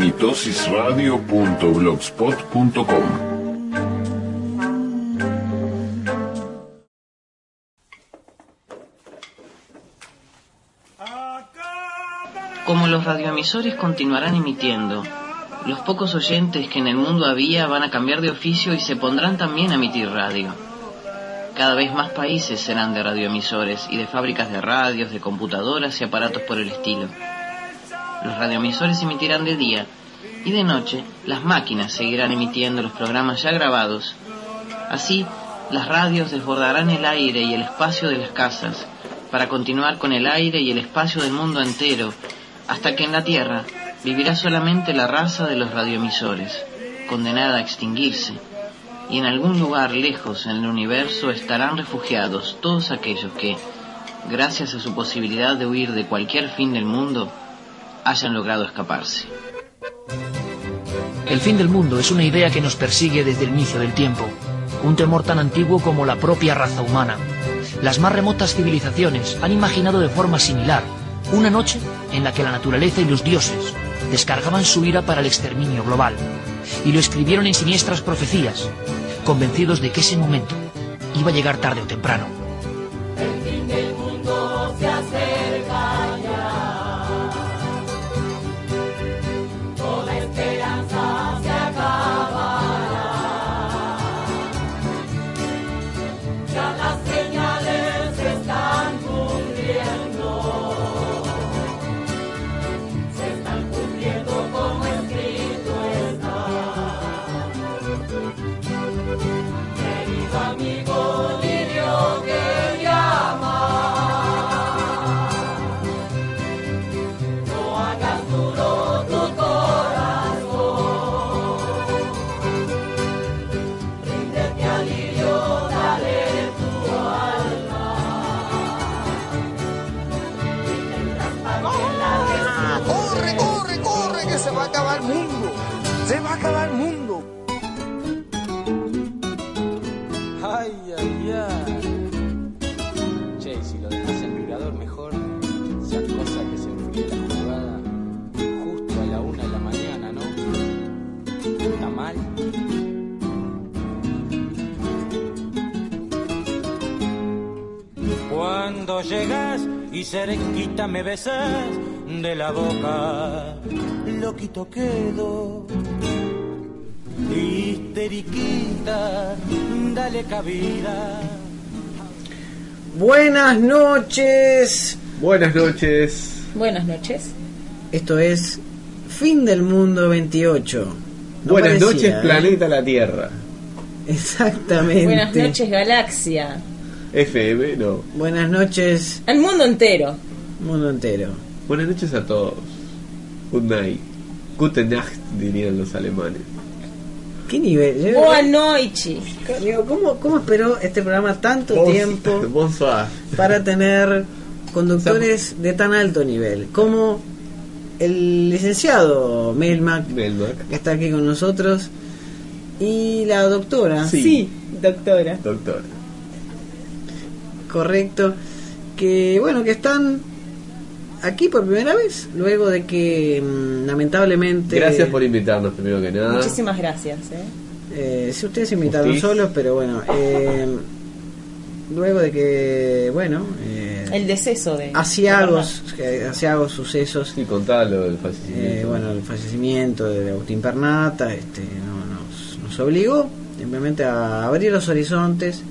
mitosisradio.blogspot.com. Como los radioemisores continuarán emitiendo, los pocos oyentes que en el mundo había van a cambiar de oficio y se pondrán también a emitir radio. Cada vez más países serán de radioemisores y de fábricas de radios, de computadoras y aparatos por el estilo. Los radioemisores emitirán de día y de noche las máquinas seguirán emitiendo los programas ya grabados. Así, las radios desbordarán el aire y el espacio de las casas para continuar con el aire y el espacio del mundo entero, hasta que en la Tierra vivirá solamente la raza de los radioemisores, condenada a extinguirse, y en algún lugar lejos en el universo estarán refugiados todos aquellos que, gracias a su posibilidad de huir de cualquier fin del mundo, hayan logrado escaparse. El fin del mundo es una idea que nos persigue desde el inicio del tiempo, un temor tan antiguo como la propia raza humana. Las más remotas civilizaciones han imaginado de forma similar una noche en la que la naturaleza y los dioses descargaban su ira para el exterminio global, y lo escribieron en siniestras profecías, convencidos de que ese momento iba a llegar tarde o temprano. El fin del mundo se acerca ya, toda esperanza se acabará, ya las señales se están cumpliendo, como escrito está. Querido amigo lirio que llama, no hagas duro tu corazón, ríndete al lirio, dale tu alma, y tendrás paz en la ¡Corre, corre, corre! Que se va a acabar el mundo. Se va a acabar el mundo. Ay, ay, ay. Che, y si lo dejas en vibrador mejor, esa cosa que se enfríe la jugada justo a la 1 de la mañana, ¿no? ¿Está mal? Cuando llegas y cerquita me besas de la boca, loquito quedo, histeriquita, dale cabida. Buenas noches. Buenas noches. Buenas noches. Esto es Fin del Mundo 28. No Buenas parecía, noches, planeta la Tierra. Exactamente. Buenas noches, galaxia. FM, no. Buenas noches. Al mundo entero. Mundo entero. Buenas noches a todos. Good night. Gute Nacht, dirían los alemanes. ¿Qué nivel? Boa noite. Digo, ¿cómo esperó este programa tanto tiempo Bonsoir. para tener conductores de tan alto nivel? Como el licenciado Melmac, que está aquí con nosotros, y la doctora. Sí, doctora. Doctora. Correcto. Que bueno, que están aquí por primera vez, luego de que lamentablemente... Gracias por invitarnos, primero que nada. Muchísimas gracias. Si ustedes se invitaron solos, pero bueno, luego de que, bueno... el deceso de... Asiagos sucesos. Sí, contalo, el fallecimiento. Bueno, el fallecimiento de Agustín Pernata nos obligó simplemente a abrir los horizontes.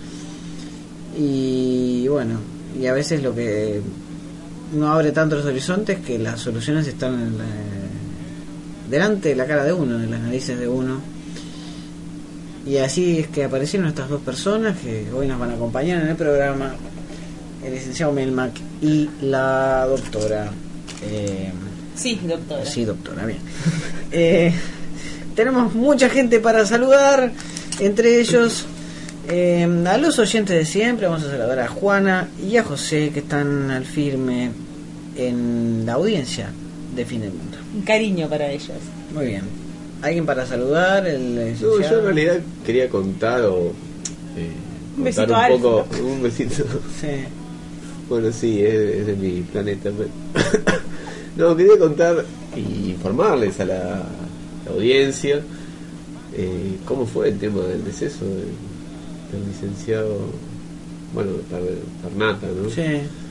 Y bueno, y a veces lo que no abre tanto los horizontes, que las soluciones están delante de la cara de uno, de las narices de uno. Y así es que aparecieron estas dos personas que hoy nos van a acompañar en el programa, el licenciado Melmac y la doctora. Sí, doctora. Sí, doctora, bien. Tenemos mucha gente para saludar, entre ellos... a los oyentes de siempre. Vamos a saludar a Juana y a José, que están al firme en la audiencia de Fin del Mundo. Un cariño para ellos. Muy bien. ¿Alguien para saludar? No, yo en realidad quería contar un besito un poco, un besito. Sí. Bueno, sí, es de mi planeta. No, quería contar y informarles a la audiencia cómo fue el tema del deceso del licenciado, bueno, Pernata, ¿no? Sí.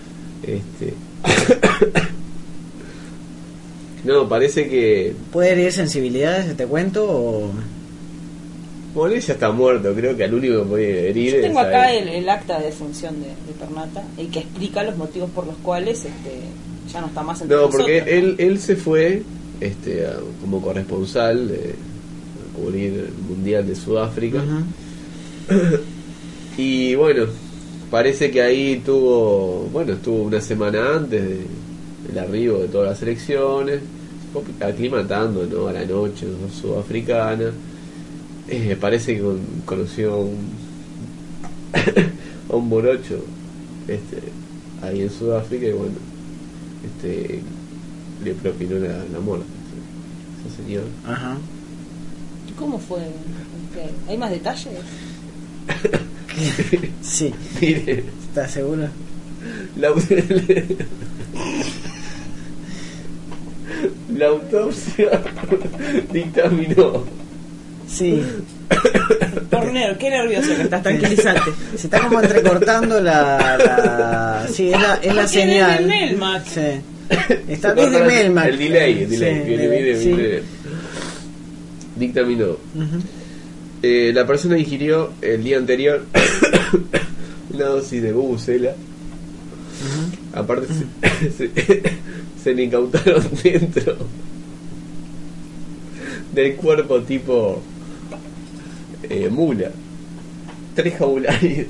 No, parece que... ¿Puede herir sensibilidades, te cuento? O... Bueno, él ya está muerto, creo que al único que puede herir. Yo tengo es acá el acta de defunción de Pernata, y que explica los motivos por los cuales ya no está más entre nosotros. No, porque él se fue como corresponsal a cubrir el Mundial de Sudáfrica. Uh-huh. Y bueno, parece que ahí estuvo una semana antes del arribo de todas las elecciones, aclimatando, ¿no?, a la noche sudafricana. Parece que conoció a un morocho ahí en Sudáfrica, y bueno, le propinó la muerte a ese señor. Ajá. ¿Cómo fue? ¿Hay más detalles? Sí. Mire, ¿estás seguro? La autopsia dictaminó. Sí. Tornero, qué nervioso que estás, tranquilizante. Se está como entrecortando la sí, es la señal. Melmac. Sí. Está desde Melmac. El delay, sí. Dictaminó. Uh-huh. La persona ingirió el día anterior una dosis de bubucela. Uh-huh. Aparte se le incautaron dentro del cuerpo tipo mula 3 jabularios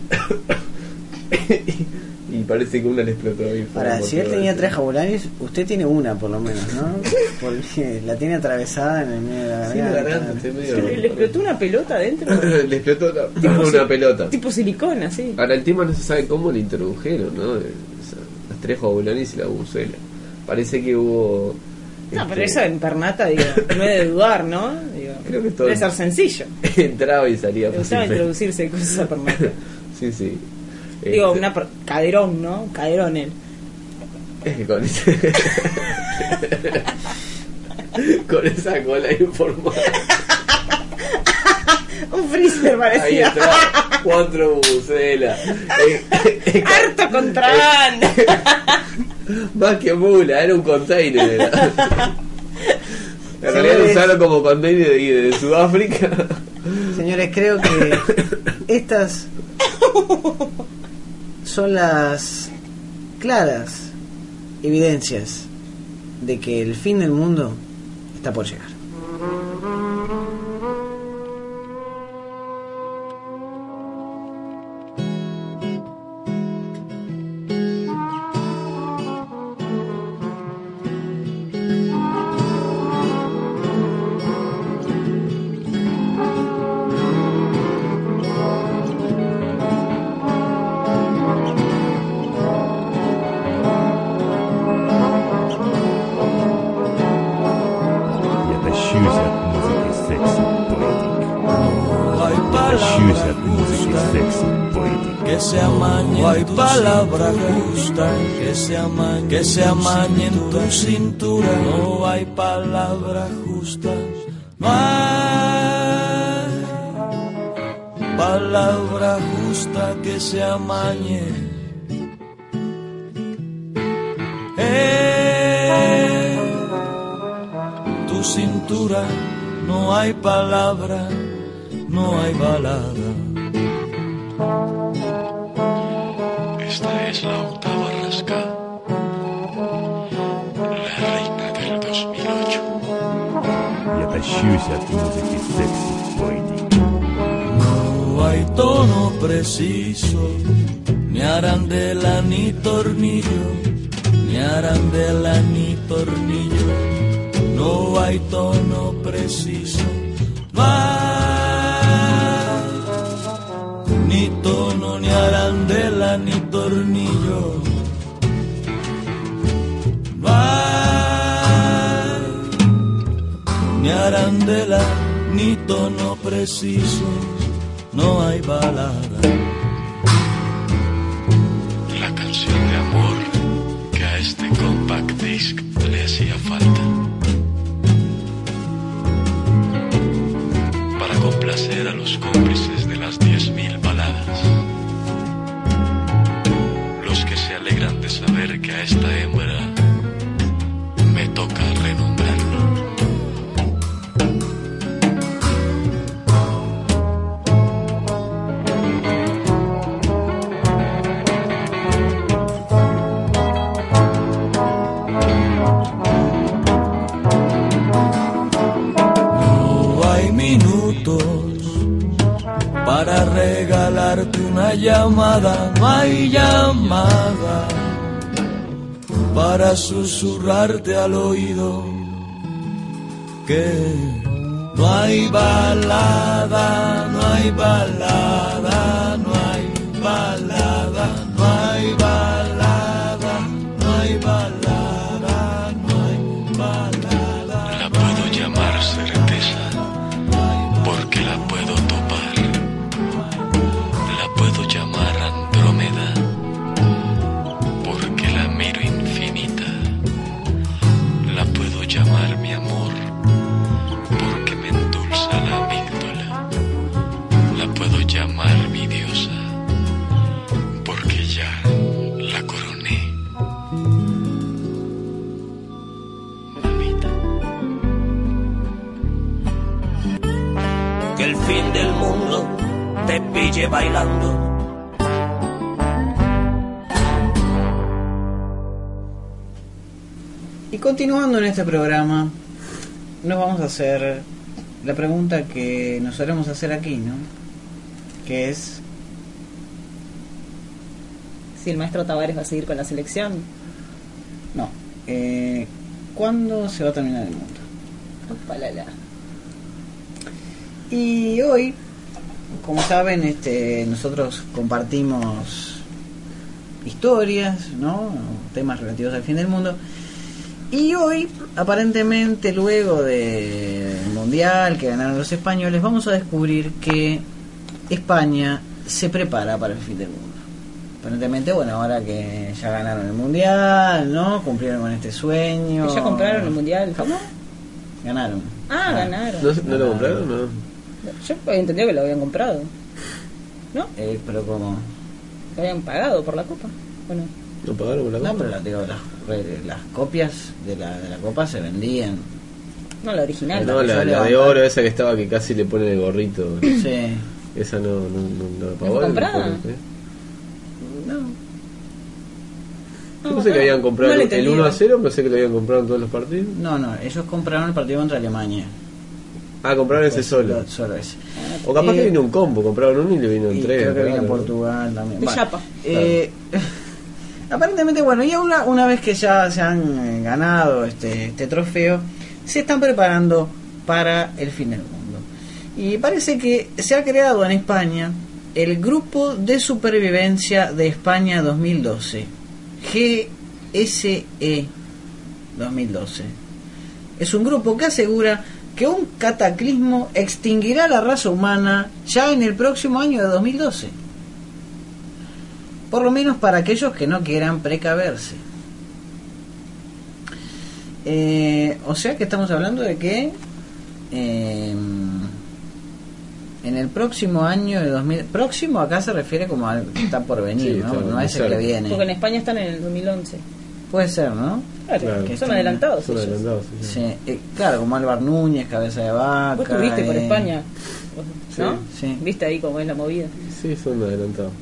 y parece que una le explotó ahí. Ahora, si él tenía 3 jabularios, usted tiene una por lo menos, ¿no? Porque la tiene atravesada en el medio de la garganta. Sí, ¿Le explotó una pelota adentro? Le explotó una pelota tipo silicona, sí. Ahora el tema no se sabe cómo le introdujeron, ¿no? Las 3 jabularios y la bubucela. Parece que hubo... No, pero eso en Pernata, digo, no he de dudar, ¿no? Digo, creo que todo debe ser sencillo. Entraba y salía. Le gustaba introducirse cosas a Pernata. Sí. Digo, caderón, ¿no? Caderón él. Con con esa cola informada. Un freezer parecía. Ahí está, 4 bubucelas. Harto contrabando. Más que mula, era un container. En realidad usaron como container de Sudáfrica. Señores, creo que estas son las claras evidencias de que el fin del mundo está por llegar. Que se amañe en tu cintura, no hay palabras justas, no hay palabra justa que se amañe. Tu cintura, no hay palabra, no hay balada. Esta es la octava rasca, la reina del 2008. Я тащусь от музыки секси-поэтик. No hay tono preciso, ni arandela ni tornillo, ni arandela ni tornillo. No hay tono preciso, no hay ni tono, ni arandela ni tornillo. No hay ni arandela ni tono preciso, no hay balada. La canción de amor que a este compact disc le hacía falta. No hay minutos para regalarte una llamada, no hay llamada para susurrarte al oído que no hay balada, no hay balada, no hay balada, no hay balada, no hay balada, no hay balada. La puedo llamar certeza porque la puedo topar. La puedo llamar Andrómeda porque la miro infinita. La puedo llamar mi amor porque me endulza la amígdala. La puedo llamar mi diosa porque ya la coroné. Mamita. Que el fin del mundo te pille bailando. Y continuando en este programa, nos vamos a hacer la pregunta que nos solemos hacer aquí, ¿no? Que es... Si el maestro Tavares va a seguir con la selección. No. ¿Cuándo se va a terminar el mundo? Opalala. Y hoy, como saben, nosotros compartimos historias, ¿no? Temas relativos al fin del mundo. Y hoy, aparentemente, luego del Mundial que ganaron los españoles, vamos a descubrir que España se prepara para el fin del mundo. Aparentemente, bueno, ahora que ya ganaron el Mundial, ¿no? Cumplieron con este sueño. ¿Que ya compraron el Mundial? ¿Cómo? Ganaron. Ganaron. ¿No lo compraron? No. Yo había entendido que lo habían comprado. ¿No? Pero ¿cómo? Lo habían pagado por la copa. Bueno. ¿No pagaron por la copa? No, pero digo, las copias de la copa se vendían. No, la original. No, la de oro, esa que estaba que casi le ponen el gorrito. Sí. Esa no la pagó. ¿No fue comprada? No. Yo pensé que habían comprado el 1-0, pensé que lo habían comprado en todos los partidos. No, ellos compraron el partido contra Alemania. Ah, compraron ese solo. Solo ese. O capaz que vino un combo, compraron uno y le vino en tres. Creo que vino en Portugal también. Aparentemente, bueno, ya una vez que ya se han ganado este trofeo, se están preparando para el fin del mundo. Y parece que se ha creado en España el Grupo de Supervivencia de España 2012, GSE 2012. Es un grupo que asegura que un cataclismo extinguirá la raza humana ya en el próximo año de 2012. Por lo menos para aquellos que no quieran precaverse. O sea que estamos hablando de que en el próximo año de 2000... Próximo acá se refiere como al que está por venir, sí, ¿no? No es el que viene. Porque en España están en el 2011. Puede ser, ¿no? Claro, que son adelantados. Son adelantados, sí. Claro, como Álvaro Núñez, Cabeza de Vaca. Vos estuviste por España, ¿no? Sí. ¿Viste ahí cómo es la movida? Sí, son adelantados.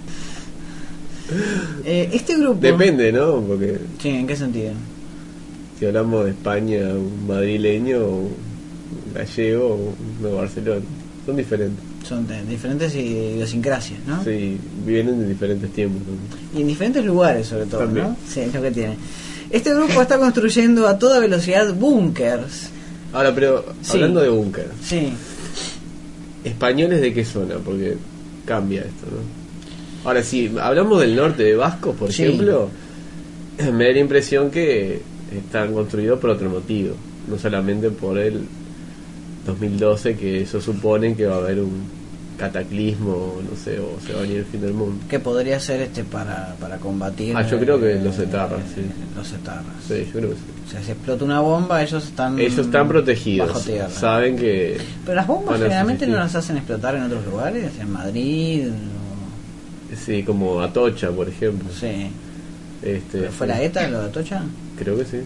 Este grupo... Depende, ¿no? Porque... Sí, ¿en qué sentido? Si hablamos de España, un madrileño, un gallego, un de Barcelona. Son diferentes. Son diferentes idiosincrasias, ¿no? Sí, vienen de diferentes tiempos también. Y en diferentes lugares, sobre todo, también. ¿no? Sí, es lo que tiene. Este grupo está construyendo a toda velocidad búnkers. Ahora, pero hablando de búnker. Sí. ¿Españoles de qué zona? Porque cambia esto, ¿no? Ahora, si hablamos del norte de Vascos, por ejemplo, me da la impresión que están construidos por otro motivo. No solamente por el 2012, que eso supone que va a haber un cataclismo, no sé, o se va a venir el fin del mundo. Que podría ser para combatir... yo creo que los etarras, sí. Los etarras. Sí, yo creo que sí. O sea, si explota una bomba, ellos están protegidos. Bajo tierra. Saben que... Pero las bombas generalmente no las hacen explotar en otros lugares, en Madrid... Sí, como Atocha, por ejemplo. Sí. ¿Pero fue la ETA lo de Atocha? Creo que sí.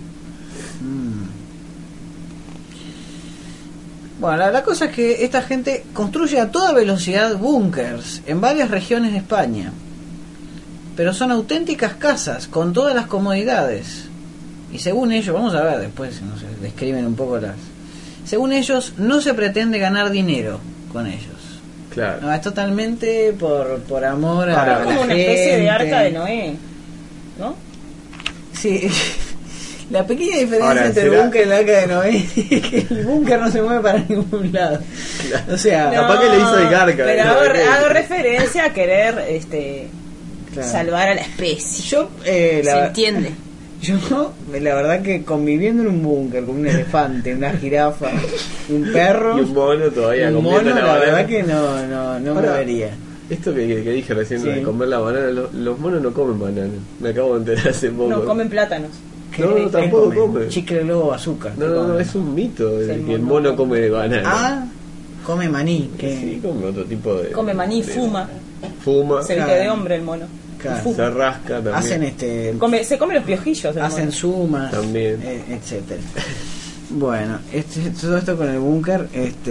Bueno, la cosa es que esta gente construye a toda velocidad búnkers en varias regiones de España. Pero son auténticas casas con todas las comodidades. Y según ellos, vamos a ver después, no sé, describen un poco las... Según ellos, no se pretende ganar dinero con ellos. Claro. No, es totalmente por amor a Ahora, la como una gente. especie de arca de Noé, ¿no? Sí. La pequeña diferencia Ahora, entre el ¿será? búnker y el arca de Noé es que el búnker no se mueve para ningún lado. O sea, capaz que le hizo el arca. Pero ¿no? hago referencia a querer claro. salvar a la especie. Yo, ¿Se entiende? Yo, la verdad que conviviendo en un búnker con un elefante, una jirafa, un perro Y un mono todavía un comiendo mono, la la banana. verdad que no me Ahora, vería. Esto que dije recién Sí. de comer la banana, los monos no comen banana. Me acabo de enterar hace poco. No comen plátanos. No, tampoco come. Chicle, globo, azúcar. No, es un mito de que el mono come banana. Ah, come maní. Sí, come otro tipo de... Come maní, fuma. Fuma, Se viste de hombre el mono. Claro. Fuma. se rasca también. Hacen Se come los piojillos. el hacen mono. sumas, También. etcétera. Bueno, todo esto con el búnker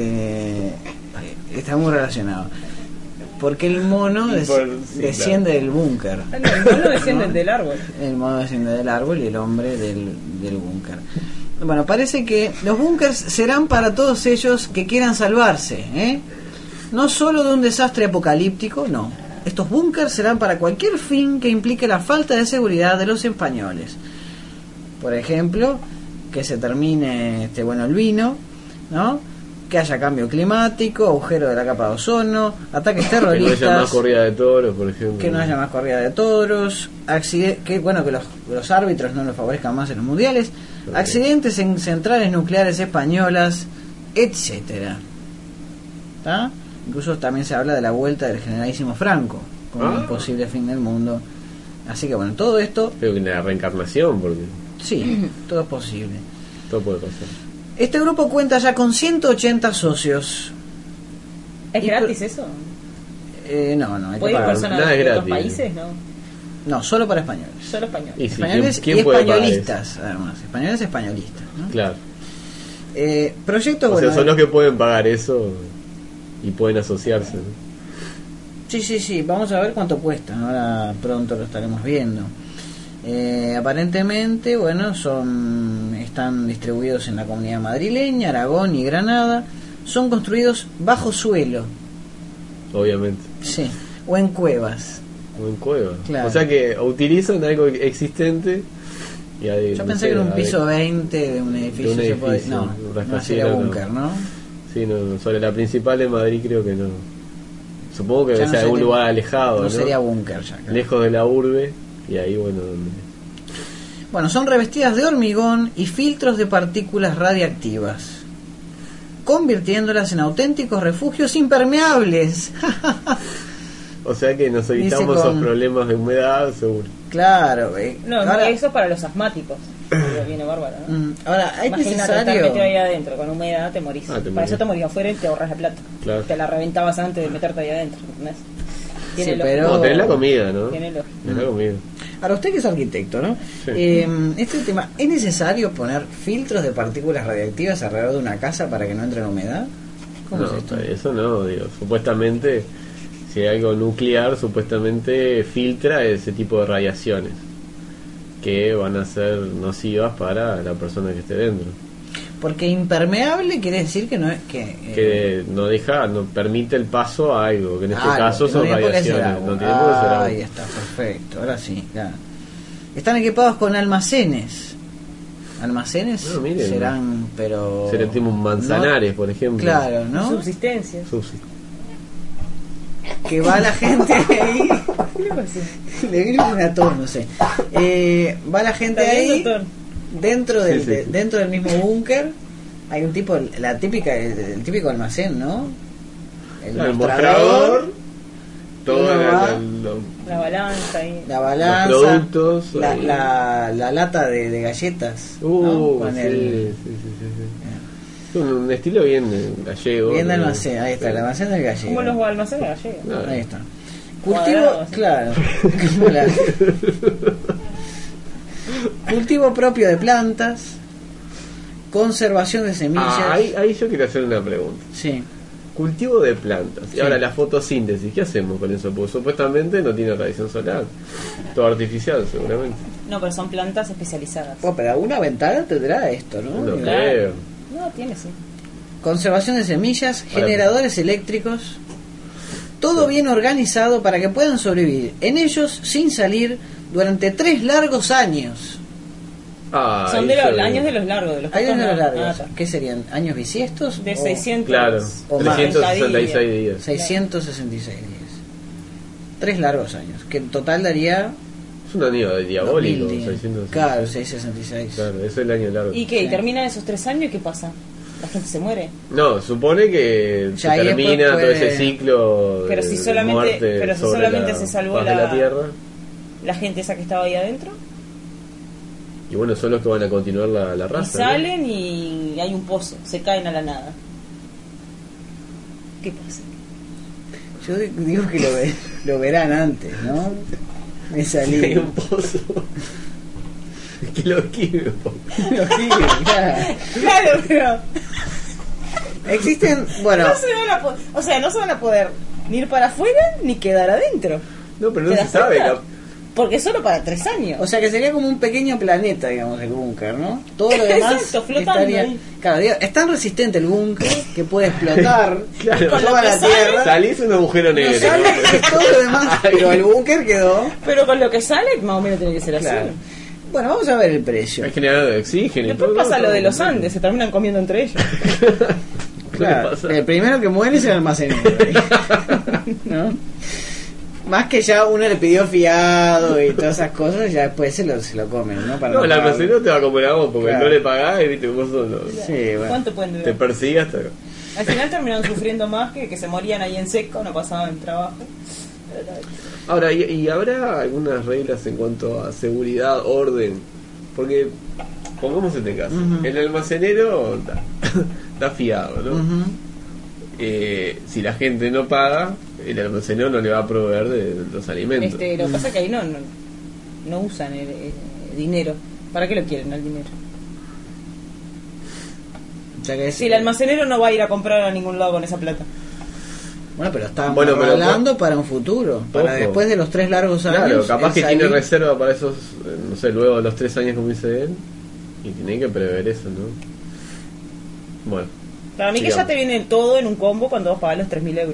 está muy relacionado. Porque el mono desciende del búnker. Ah, no, el mono desciende del árbol. El mono desciende del árbol y el hombre del búnker. Bueno, parece que los búnkers serán para todos ellos que quieran salvarse, ¿eh? No solo de un desastre apocalíptico, no. Estos búnkers serán para cualquier fin que implique la falta de seguridad de los españoles. Por ejemplo, que se termine el vino, ¿no? Que haya cambio climático, agujero de la capa de ozono, ataques terroristas. Que no haya más corrida de toros, por ejemplo. Que no haya más corrida de toros, que los árbitros no lo favorezcan más en los mundiales, accidentes en centrales nucleares españolas, etcétera. ¿Tá? Incluso también se habla de la vuelta del generalísimo Franco como un posible fin del mundo. Así que bueno, todo esto... Creo que la reencarnación, porque... Sí, todo es posible. Todo puede pasar. Este grupo cuenta ya con 180 socios. ¿Es gratis eso? No, hay que ¿Puede ir pagar. personas Nada es de otros gratis. países? No, Solo para españoles. solo español. Y sí, Españoles ¿quién y puede pagar españolistas, además. Españoles españolistas, ¿no? Claro. Proyecto, O sea, son los que pueden pagar eso y pueden asociarse, ¿no? Sí, vamos a ver cuánto cuesta, ¿no? Ahora pronto lo estaremos viendo. Aparentemente, están distribuidos en la comunidad madrileña, Aragón y Granada. Son construidos bajo suelo, Obviamente. sí, o en cuevas. O en cuevas. Claro. O sea que utilizan algo existente y ahí, Yo no pensé sé, que era un ahí- piso 20 de un edificio. de un se puede- edificio, un no rascacielos, sería no. búnker, ¿no? Sí, no, sobre la principal de Madrid creo que no. Supongo que Ya no sea algún sería- lugar alejado, no ¿no? sería búnker ya, claro. Lejos de la urbe y ahí, donde... Bueno, son revestidas de hormigón y filtros de partículas radiactivas, convirtiéndolas en auténticos refugios impermeables. O sea que nos evitamos Dice con- esos problemas de humedad, seguro. Claro, No, ahora, eso es para los asmáticos. Pero viene bárbaro, ¿no? ahora hay Imagínate estar necesario. metido ahí adentro con humedad, te morís. Ah, te Para morís. eso te morís afuera y te ahorras la plata. Claro. Te la reventabas antes de meterte ahí adentro, ¿entendés? Tiene Sí, lógica. pero- No, tenés la comida, ¿no? Tiene lógica. Tenés la comida. Ahora, usted que es arquitecto, ¿no? Sí. Este tema, ¿es necesario poner filtros de partículas radiactivas alrededor de una casa para que no entre la humedad? ¿Cómo No, es esto? eso no, digo. Supuestamente, si hay algo nuclear, supuestamente filtra ese tipo de radiaciones que van a ser nocivas para la persona que esté dentro. Porque impermeable quiere decir que no es Que no permite el paso a algo, que en este caso que no son tiene por qué ser radiaciones. agua. No tiene por qué ser agua. Ahí está, perfecto, ahora sí, claro. Están equipados con almacenes. Almacenes Bueno, miren, serán, pero... Será tipo un Manzanares, por ejemplo. Claro, ¿no? Subsistencia. Que va la gente ahí... ¿Qué le pasó? Le vino una tos, no sé. Va la gente ¿Está bien, ahí doctor? dentro del, Sí, sí, sí. dentro del mismo búnker. Hay un tipo, el típico almacén, ¿no? El mostrador, toda uno va, La balanza ahí. la balanza, los productos, la, ahí. la lata de galletas, ¿no? Con sí, el, sí. Un estilo bien gallego. bien de ¿no? almacén, ahí está, el almacén del gallego. Como los almacenes gallegos. Ah, Ahí está. Cultivo, Cuadrados. claro. Como la- Cultivo propio de plantas, conservación de semillas. ahí yo quiero hacer una pregunta. Sí. Cultivo de plantas. Sí. Y ahora la fotosíntesis, ¿qué hacemos con eso? Porque supuestamente no tiene radiación solar. Todo artificial, seguramente. No, pero son plantas especializadas. Bueno, pero alguna ventana tendrá esto, ¿no? No creo. No, tiene sí. Conservación de semillas, generadores eléctricos, todo bien organizado para que puedan sobrevivir en ellos sin salir durante 3 largos años. Son de los años de los largos, de los años de los largos. Ah, ¿Qué serían? ¿Años bisiestos? de 600 Claro, o más. 366 días. 666 días. 3 largos años, que en total daría... Es un año diabólico, 2000 días. 666. Claro, 666. Claro, ese es el año largo. ¿Y qué? ¿Y terminan esos 3 años y qué pasa? ¿La gente se muere? No, supone que Ya se ahí termina después todo puede- ese ciclo Pero si de solamente- muerte pero si sobre solamente la se salvó faz de la- la tierra. ¿La gente esa que estaba ahí adentro? Y bueno, son los que van a continuar la Y raza. salen y hay un pozo, se caen a la nada. ¿Qué pasa? Yo digo que lo verán antes, ¿no? Me ¿No? salí. Hay un pozo. Que lo esquive. Claro, pero Existen, bueno, no se van a o sea, no se van a poder ni ir para afuera ni quedar adentro. No, pero no ¿Te se das sabe. cuenta? Porque es solo para 3 años. o sea que sería como un pequeño planeta, digamos, el búnker, ¿no? Todo lo demás Exacto, flotando estaría... ahí. Claro, digo, es tan resistente el búnker que puede explotar Claro. Con toda lo la que sale- tierra. Salís un agujero negro. Sale todo lo demás, pero el búnker quedó... Pero con lo que sale, más o menos tiene que ser así. Claro. Bueno, vamos a ver el precio. Hay generador de oxígeno. y Después todo, pasa todo, lo de los todo. Andes, se terminan comiendo entre ellos. Claro, pasa? el primero que muere es el almacenero. ¿No? Más que ya uno le pidió fiado y todas esas cosas, ya después se lo comen, ¿no? Para No, el pagarlo. almacenero te va a comer a vos porque Claro. no le pagás y viste vos solo. Sí, bueno. ¿Cuánto pueden Te durar? persigue hasta. Al final terminaron sufriendo más que se morían ahí en seco, no pasaban trabajo. Ahora, ¿y habrá algunas reglas en cuanto a seguridad, orden? Porque, pongamos este caso, Ujú. el almacenero está fiado, ¿no? Ujú. Si la gente no paga, el almacenero no le va a proveer de los alimentos. Lo que pasa es que ahí no usan el dinero. ¿Para qué lo quieren el dinero? O sea que es- Si el almacenero no va a ir a comprar a ningún lado con esa plata. Bueno, pero estamos Bueno, pero hablando para un futuro, para Ojo. después de los 3 largos años. Claro, capaz él que salir- tiene reserva para esos, no sé, luego de los 3 años como dice él, y tiene que prever eso, ¿no? Bueno, Para mí que sigamos. ya te viene todo en un combo cuando vos pagás los 3.000 euros.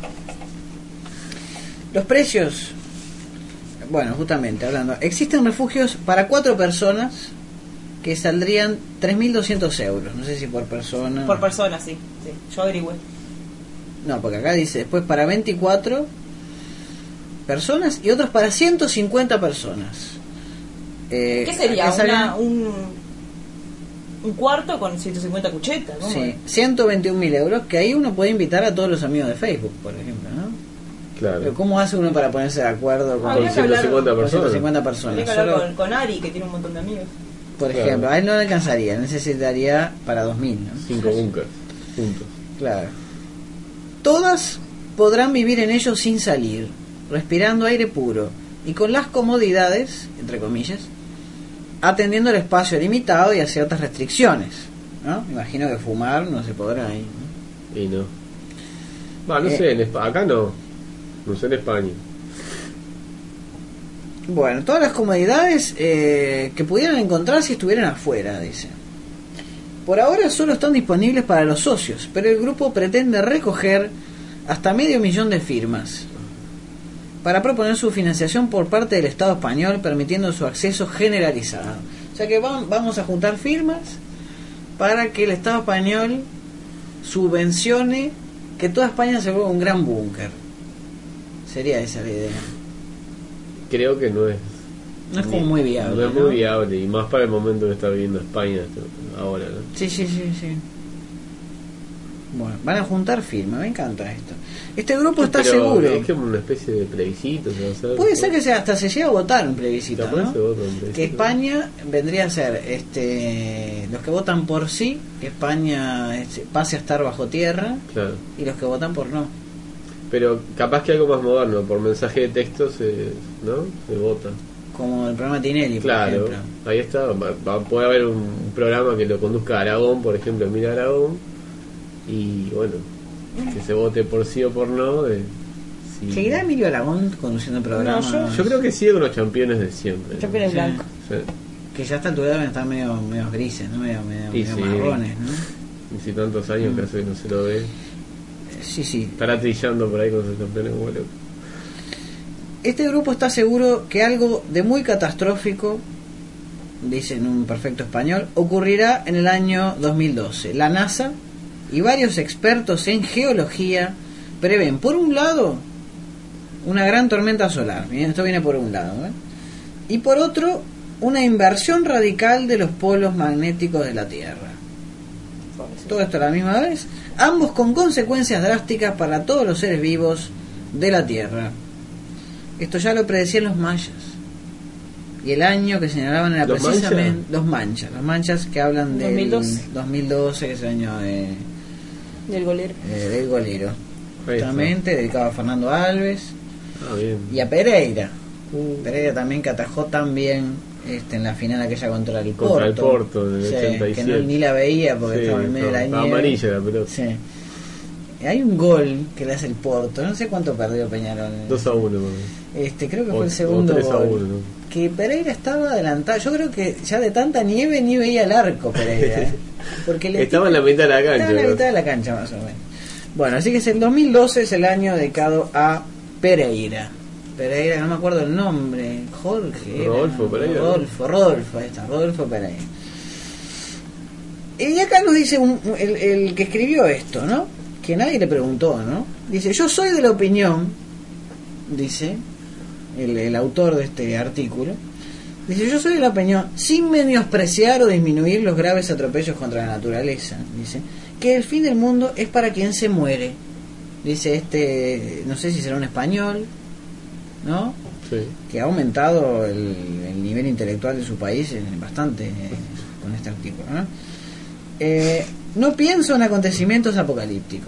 Los precios, bueno, justamente hablando, existen refugios para 4 personas que saldrían 3.200 euros. No sé si por persona. Por persona, sí. Yo averigüé. No, porque acá dice después para 24 personas y otros para 150 personas. ¿Qué sería? acá salen- Un cuarto con 150 cuchetas. ¿Cómo Sí, es? 121.000 euros, que ahí uno puede invitar a todos los amigos de Facebook, por ejemplo, ¿no? Pero claro. ¿cómo hace uno para ponerse de acuerdo con, Habría que hablar 150 con personas. 150 Tenés personas? que hablar Solo, con Ari, que tiene un montón de amigos. por Claro. ejemplo, a él no le alcanzaría, necesitaría para 2.000, ¿no? 5 bunkers juntos. Claro. Todas podrán vivir en ellos sin salir, respirando aire puro y con las comodidades, entre comillas, atendiendo el espacio limitado y a ciertas restricciones, ¿no? Me imagino que fumar no se podrá ahí, ¿no? Y no. Va, no sé, acá no. No sé en España. Bueno, todas las comodidades que pudieran encontrar si estuvieran afuera, dice. Por ahora solo están disponibles para los socios, pero el grupo pretende recoger hasta 500.000 de firmas para proponer su financiación por parte del Estado español, permitiendo su acceso generalizado. O sea que vamos a juntar firmas para que el Estado español subvencione que toda España se vuelva un gran búnker. Sería esa la idea. Creo que no es. No es como muy viable, No es ¿no? muy viable, y más para el momento que está viviendo España ahora, ¿no? Sí. Bueno, van a juntar firmas, me encanta esto. Este grupo está Pero seguro. es como una especie de plebiscito, ¿se va a hacer? Puede ser que hasta se llegue a votar un plebiscito, Capaz ¿no? se vota un plebiscito. Que España vendría a ser los que votan por sí, que España pase a estar bajo tierra, Claro. y los que votan por no. Pero capaz que algo más moderno, por mensaje de texto ¿no? Se vota. Como el programa Tinelli, por Claro, ejemplo. ahí está. Puede haber un programa que lo conduzca Aragón, por ejemplo, Mira Aragón, y bueno, que se vote por sí o por no. Sí. ¿Seguirá Emilio Aragón conduciendo el programa? No, Yo creo que sigue con los campeones de siempre. Campeones blancos. Sí. Que ya a esta altura deben estar medio grises, ¿no? medio Sí. marrones, ¿no? Y si tantos años que hace que no se lo ve. Sí. Estará trillando por ahí con sus campeones como loco. Este grupo está seguro que algo de muy catastrófico, dice en un perfecto español, ocurrirá en el año 2012. La NASA y varios expertos en geología prevén, por un lado, una gran tormenta solar. Miren, esto viene por un lado, ¿eh? Y por otro, una inversión radical de los polos magnéticos de la Tierra. Todo esto a la misma vez, ambos con consecuencias drásticas para todos los seres vivos de la Tierra. Esto ya lo predecían los mayas. Y el año que señalaban era precisamente los manchas que hablan del 2012, que es el año del golero. Del golero. Justamente dedicado a Fernando Alves bien. Y a Pereira. Pereira también, que atajó también en la final aquella contra el Porto. Contra el Porto del 87. Que no, ni la veía porque estaba en medio de la nieve. Amarilla la pelota. Sí. Hay un gol que le hace el Porto, no sé cuánto perdió Peñarol. 2-1. Creo que fue el segundo gol. 3-1. Que Pereira estaba adelantado. Yo creo que ya de tanta nieve ni veía el arco Pereira. Porque estaba en la mitad de la cancha. Estaba en la mitad de la cancha más o menos. Bueno, así que el 2012 es el año dedicado a Pereira. Pereira, no me acuerdo el nombre. Jorge. Rodolfo Pereira. Rodolfo, ahí está, Rodolfo Pereira. Y acá nos dice el que escribió esto, ¿no? Que nadie le preguntó, ¿no? Dice, yo soy de la opinión, dice el autor de este artículo, dice, yo soy de la opinión, sin menospreciar o disminuir los graves atropellos contra la naturaleza, dice, que el fin del mundo es para quien se muere. Dice no sé si será un español, ¿no? Sí. Que ha aumentado el nivel intelectual de su país bastante con este artículo, ¿no? No pienso en acontecimientos apocalípticos.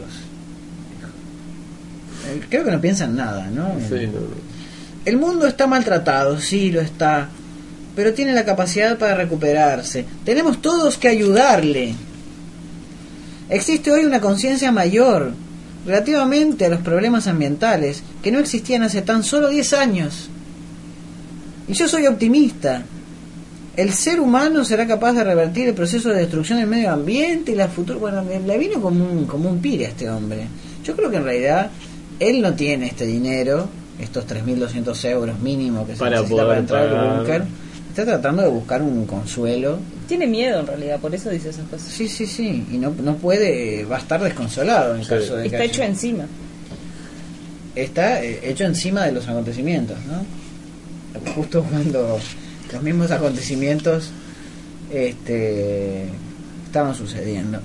Creo que no piensan nada, ¿no? Sí, no. El mundo está maltratado, sí lo está, pero tiene la capacidad para recuperarse. Tenemos todos que ayudarle. Existe hoy una conciencia mayor relativamente a los problemas ambientales que no existían hace tan solo 10 años. Y yo soy optimista. El ser humano será capaz de revertir el proceso de destrucción del medio ambiente y la futura... Bueno, le vino como un pire a este hombre. Yo creo que en realidad él no tiene este dinero, estos 3.200 euros mínimo que se necesita para entrar al búnker. Está tratando de buscar un consuelo. Tiene miedo en realidad, por eso dice esas cosas. Sí. Y no puede... Va a estar desconsolado en caso de que... Está hecho encima. Está hecho encima de los acontecimientos, ¿no? Justo cuando... los mismos acontecimientos estaban sucediendo.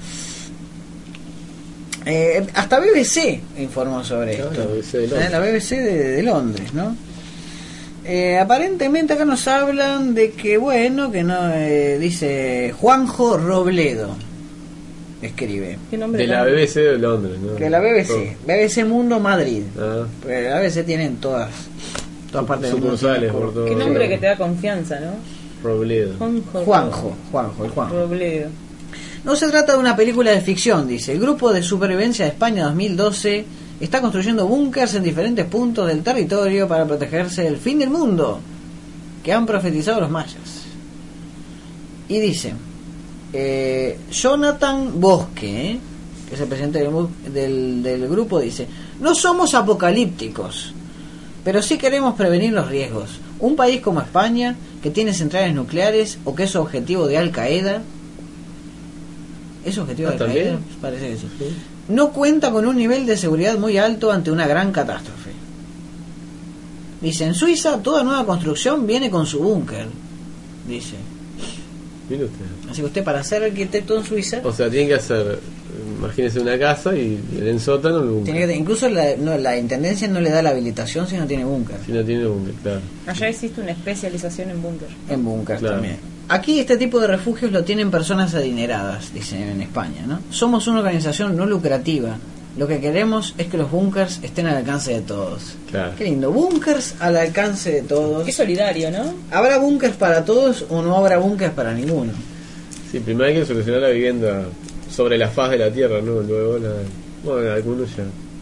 Hasta BBC informó sobre esto. La BBC de Londres, ¿no? Aparentemente acá nos hablan de que que no dice Juanjo Robledo escribe. ¿Qué nombre de la BBC de Londres, ¿no? De la BBC, BBC Mundo Madrid. Pero la BBC tiene en todas partes del mundo. Por todo. Qué nombre que te da confianza, ¿no? Robledo. Juanjo. Robledo. No se trata de una película de ficción, dice. El Grupo de Supervivencia de España 2012 está construyendo búnkers en diferentes puntos del territorio para protegerse del fin del mundo que han profetizado los mayas. Y dice Jonathan Bosque, que es el presidente del grupo, dice: no somos apocalípticos, pero sí queremos prevenir los riesgos. Un país como España, que tiene centrales nucleares o que es objetivo de Al-Qaeda, ¿es objetivo de Al-Qaeda? Parece que sí. No cuenta con un nivel de seguridad muy alto ante una gran catástrofe. Dice, en Suiza toda nueva construcción viene con su búnker, dice. Mire usted. Así que usted, para ser arquitecto en Suiza, o sea, tiene que hacer, imagínese una casa y el sótano el búnker. Tiene que, incluso la intendencia no le da la habilitación si no tiene búnker. Si no tiene búnker, claro. Allá existe una especialización en búnker. En búnker, claro. También. Aquí este tipo de refugios lo tienen personas adineradas, dicen en España, ¿no? Somos una organización no lucrativa. Lo que queremos es que los búnkers estén al alcance de todos. Claro. Qué lindo, búnkers al alcance de todos. Qué solidario, ¿no? ¿Habrá búnkers para todos o no habrá búnkers para ninguno? Sí, primero hay que solucionar la vivienda sobre la faz de la tierra, ¿no? Luego algunos ya.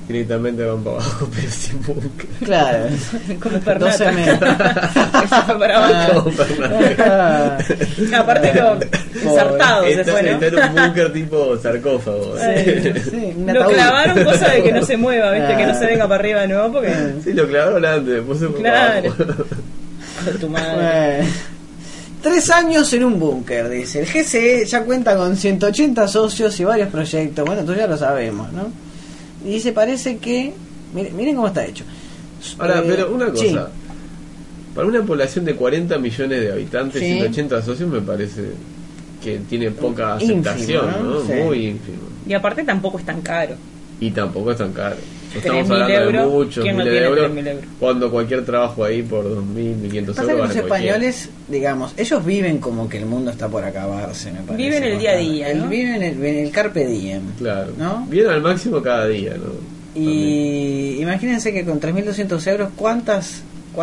directamente van para abajo, pero sin búnker. Claro. Como Pernata. 12 metros. Eso fue para abajo. Como Pernata. Aparte lo ensartado se fue, ¿no? Está en un búnker tipo sarcófago. Sí, lo clavaron, cosa de que no se mueva, ¿viste? Que no se venga para arriba de nuevo porque... Sí, lo clavaron antes, después se fue Claro. para abajo. Con tu madre. 3 años en un búnker, dice. El GCE ya cuenta con 180 socios y varios proyectos. Bueno, tú ya lo sabemos, ¿no? Y dice, parece que... Miren cómo está hecho. Ahora, pero una cosa. Sí. Para una población de 40 millones de habitantes, Sí. 180 socios me parece que tiene poca Ínfimo, aceptación, ¿no? ¿no? Sí. Muy ínfimo. Y aparte tampoco es tan caro. Y tampoco es tan caro. No estamos 3.000 hablando euros, de muchos ¿quién no miles de tiene euros, 3.000 euros? cuando cualquier trabajo ahí por 2.000, 1.500 Pasa que euros los vale cualquiera. españoles, digamos, ellos viven como que el mundo está por acabarse, me parece. Viven el día a día, ¿no? Viven el carpe diem. Claro. ¿No? Bien al máximo cada día, ¿no? Y imagínense que con 3.200 euros, ¿cuántas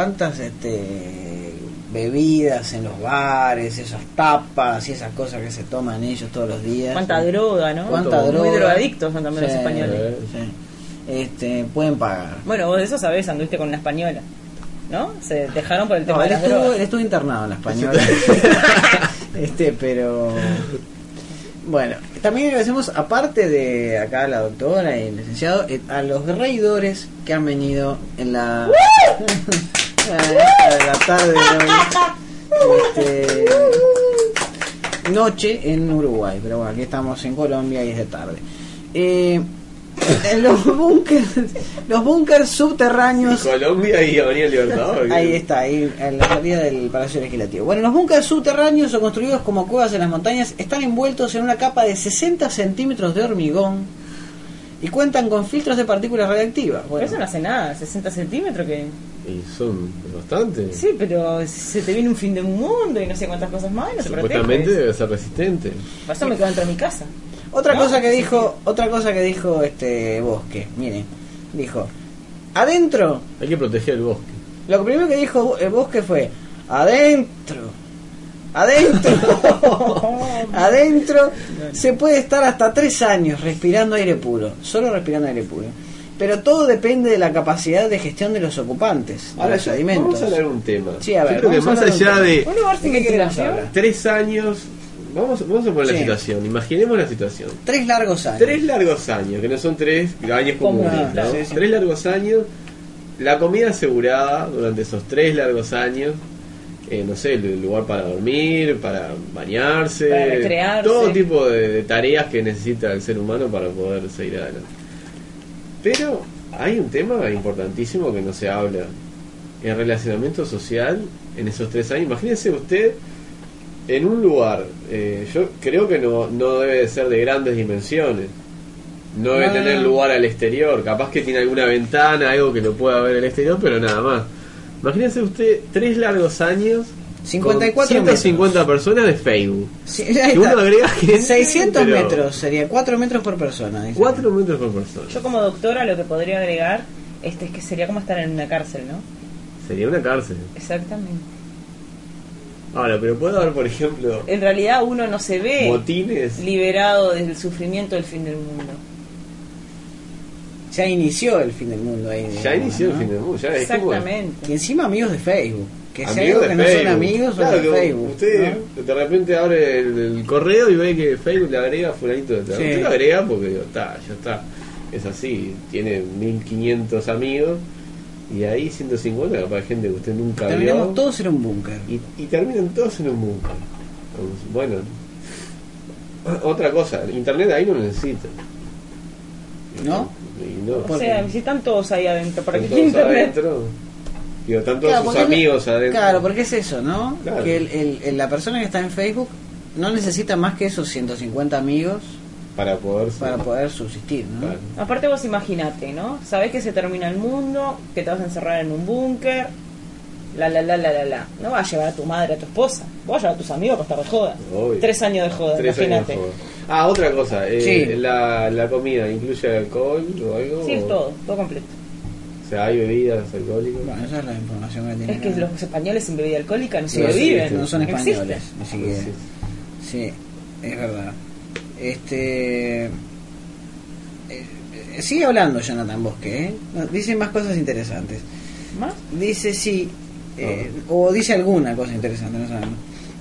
bebidas en los bares, esas tapas y esas cosas que se toman ellos todos los días? Cuánta droga, ¿no? Cuánta Muy droga. drogadictos son también Sí, los españoles. sí. Pueden pagar. Bueno, vos de eso sabés, anduviste con una española, ¿no? Se dejaron por el tema No, de él las drogas. estuvo internado en la española. Pero bueno, también agradecemos, aparte de acá la doctora y el licenciado, a los reidores que han venido en la de la tarde de hoy, noche en Uruguay, pero bueno, aquí estamos en Colombia y es de tarde. En los búnkers subterráneos. Colombia y Avenida Libertador. Ahí está, ahí en la salida del Palacio Legislativo. Bueno, los búnkers subterráneos o construidos como cuevas en las montañas están envueltos en una capa de 60 centímetros de hormigón y cuentan con filtros de partículas radiactivas. Pero Bueno, eso no hace nada, 60 centímetros que... Y son bastante. Sí, pero se te viene un fin del mundo y no sé cuántas cosas más y no te Supuestamente proteges. debe ser resistente. Por eso me quedo dentro de mi casa. otra No, cosa que sí, dijo Bosque, miren, dijo, adentro, Hay que proteger el bosque. lo primero que dijo Bosque fue, adentro se puede estar hasta 3 años respirando aire puro, solo respirando aire puro. Pero todo depende de la capacidad de gestión de los ocupantes, de Ahora los ya, alimentos. vamos a hablar de un tema. Sí, a ver, yo creo que vamos a más hablar de un allá tema. de Un lugar sin ¿De qué queremos ventilación. hablar? 3 años, vamos a poner Sí. la situación. Imaginemos la situación. 3 largos años. 3 largos años, que no son 3 años comunes, Comunes, ¿no? claro. Sí, sí. 3 largos años, la comida asegurada durante esos 3 largos años, no sé, el lugar para dormir, para bañarse, Para recrearse. todo tipo de tareas que necesita el ser humano para poder seguir adelante. Pero hay un tema importantísimo que no se habla: el relacionamiento social en esos 3 años. Imagínese usted en un lugar, yo creo que no debe de ser de grandes dimensiones, no debe tener lugar al exterior, capaz que tiene alguna ventana, algo que lo pueda ver al exterior, pero nada más. Imagínese usted 3 largos años 54 con 150 personas de Facebook. Sí, ahí Que uno está. agrega gente, 600 pero metros, sería 4 metros por persona. dice. 4 metros por persona. Yo como doctora lo que podría agregar es que sería como estar en una cárcel, ¿no? Sería una cárcel. Exactamente. Ahora, pero puede haber, por ejemplo, En realidad uno no se ve motines. liberado del sufrimiento del fin del mundo. Ya inició el fin del mundo ahí. Ya digamos, inició ¿no? el fin del mundo. Ya es como Exactamente. Y encima amigos de Facebook. Que si amigos algo de que no Facebook. son amigos, Claro, son de que Facebook. usted ¿no? de repente abre el correo y ve que Facebook le agrega a fulanito de tal. Sí. Usted lo agrega porque digo, ya está. Es así, tiene 1500 amigos y ahí 150 capaz de gente que usted nunca Terminamos vio. todos en un búnker. Y terminan todos en un búnker. Bueno, otra cosa, internet ahí no lo necesita. ¿No? Y no. O sea, si están todos ahí adentro, ¿para qué Están quiere todos internet? adentro. Digo, están todos Claro, sus porque- amigos adentro. Claro, porque es eso, ¿no? Claro. Que la persona que está en Facebook no necesita más que esos 150 amigos Para poder subsistir, ¿no? Claro. Aparte vos imaginate, ¿no? Sabés que se termina el mundo, que te vas a encerrar en un búnker, la. No vas a llevar a tu madre, a tu esposa, vos vas a llevar a tus amigos para estar de joda. Obvio. 3 años de joda, 3 años imagínate. de joda. Ah, otra cosa, Sí. la comida incluye alcohol o algo. Sí, o, todo completo. O sea, hay bebidas alcohólicas. Bueno, esa es la información que tiene. Es que los españoles sin bebida alcohólica no Sí, sobreviven. no son existe. españoles, ni siquiera. Sí, es verdad. Sigue hablando Jonathan Bosque, ¿eh? Dice más cosas interesantes. ¿Más? Dice sí, o dice alguna cosa interesante, no sabemos.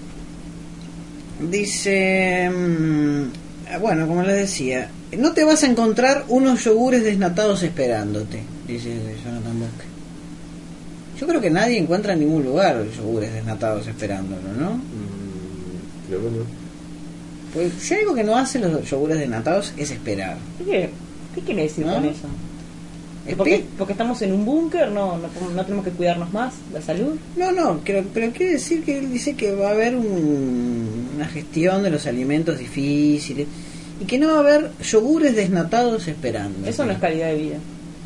Dice, bueno, como les decía, no te vas a encontrar unos yogures desnatados esperándote, dice Jonathan Bosque. Yo creo que nadie encuentra en ningún lugar yogures desnatados esperándolo, ¿no? Creo que no. Pues si algo que no hacen los yogures desnatados es esperar. ¿Qué quiere decir ¿No? con eso? Porque estamos en un búnker, no tenemos que cuidarnos más la salud. No, pero quiere decir que él dice que va a haber una gestión de los alimentos difíciles y que no va a haber yogures desnatados esperando. Eso no es calidad de vida.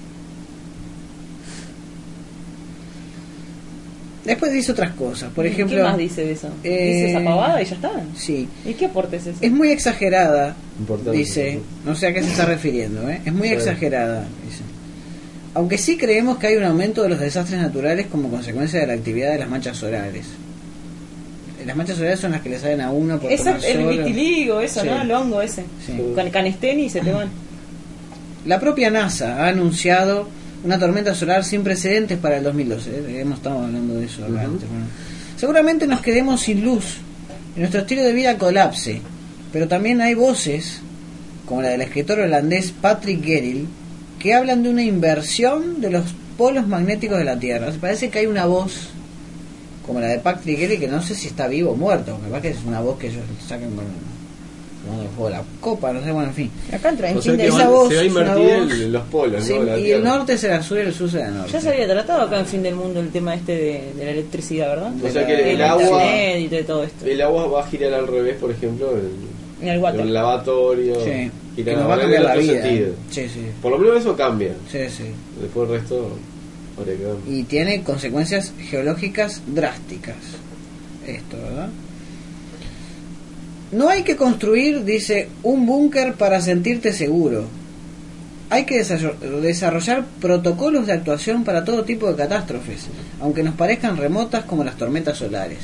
Después dice otras cosas, por ejemplo... ¿Qué más dice de eso? ¿Dice esa pavada y ya está? Sí. ¿Y qué aporte es eso? Es muy exagerada, Importante. dice, no sé a qué se está refiriendo, ¿eh? Es muy exagerada, dice. Aunque sí creemos que hay un aumento de los desastres naturales como consecuencia de la actividad de las manchas solares. Las manchas solares son las que le salen a uno por tomar El sol. vitiligo, eso, Sí. ¿no? El hongo ese. Sí. Con canesteni y se te van. La propia NASA ha anunciado una tormenta solar sin precedentes para el 2012. Hemos estado hablando de eso acá antes. Bueno, seguramente nos quedemos sin luz y nuestro estilo de vida colapse, pero también hay voces, como la del escritor holandés Patrick Geril, que hablan de una inversión de los polos magnéticos de la Tierra. O sea, parece que hay una voz como la de Patrick Geril, que no sé si está vivo o muerto, me parece que es una voz que ellos sacan con el juego de la copa, no sé, bueno, en fin. Acá entra en O sea fin que de esa voz, se va a una invertir voz. en los polos, Sí, ¿no? La y Tierra. el norte será el sur y el sur será el norte. Ya se había tratado acá en Fin del Mundo el tema este de la electricidad, ¿verdad? O sea que el agua, internet y de todo esto. el agua va a girar al revés, por ejemplo, En el water. en el lavatorio. Sí, Y que nos va a cambiar la vida. Sí. Por lo menos eso cambia. Sí. Después el resto habría que ver. Y tiene consecuencias geológicas drásticas. Esto, ¿verdad? No hay que construir, dice, un búnker para sentirte seguro. Hay que desarrollar protocolos de actuación para todo tipo de catástrofes, aunque nos parezcan remotas como las tormentas solares.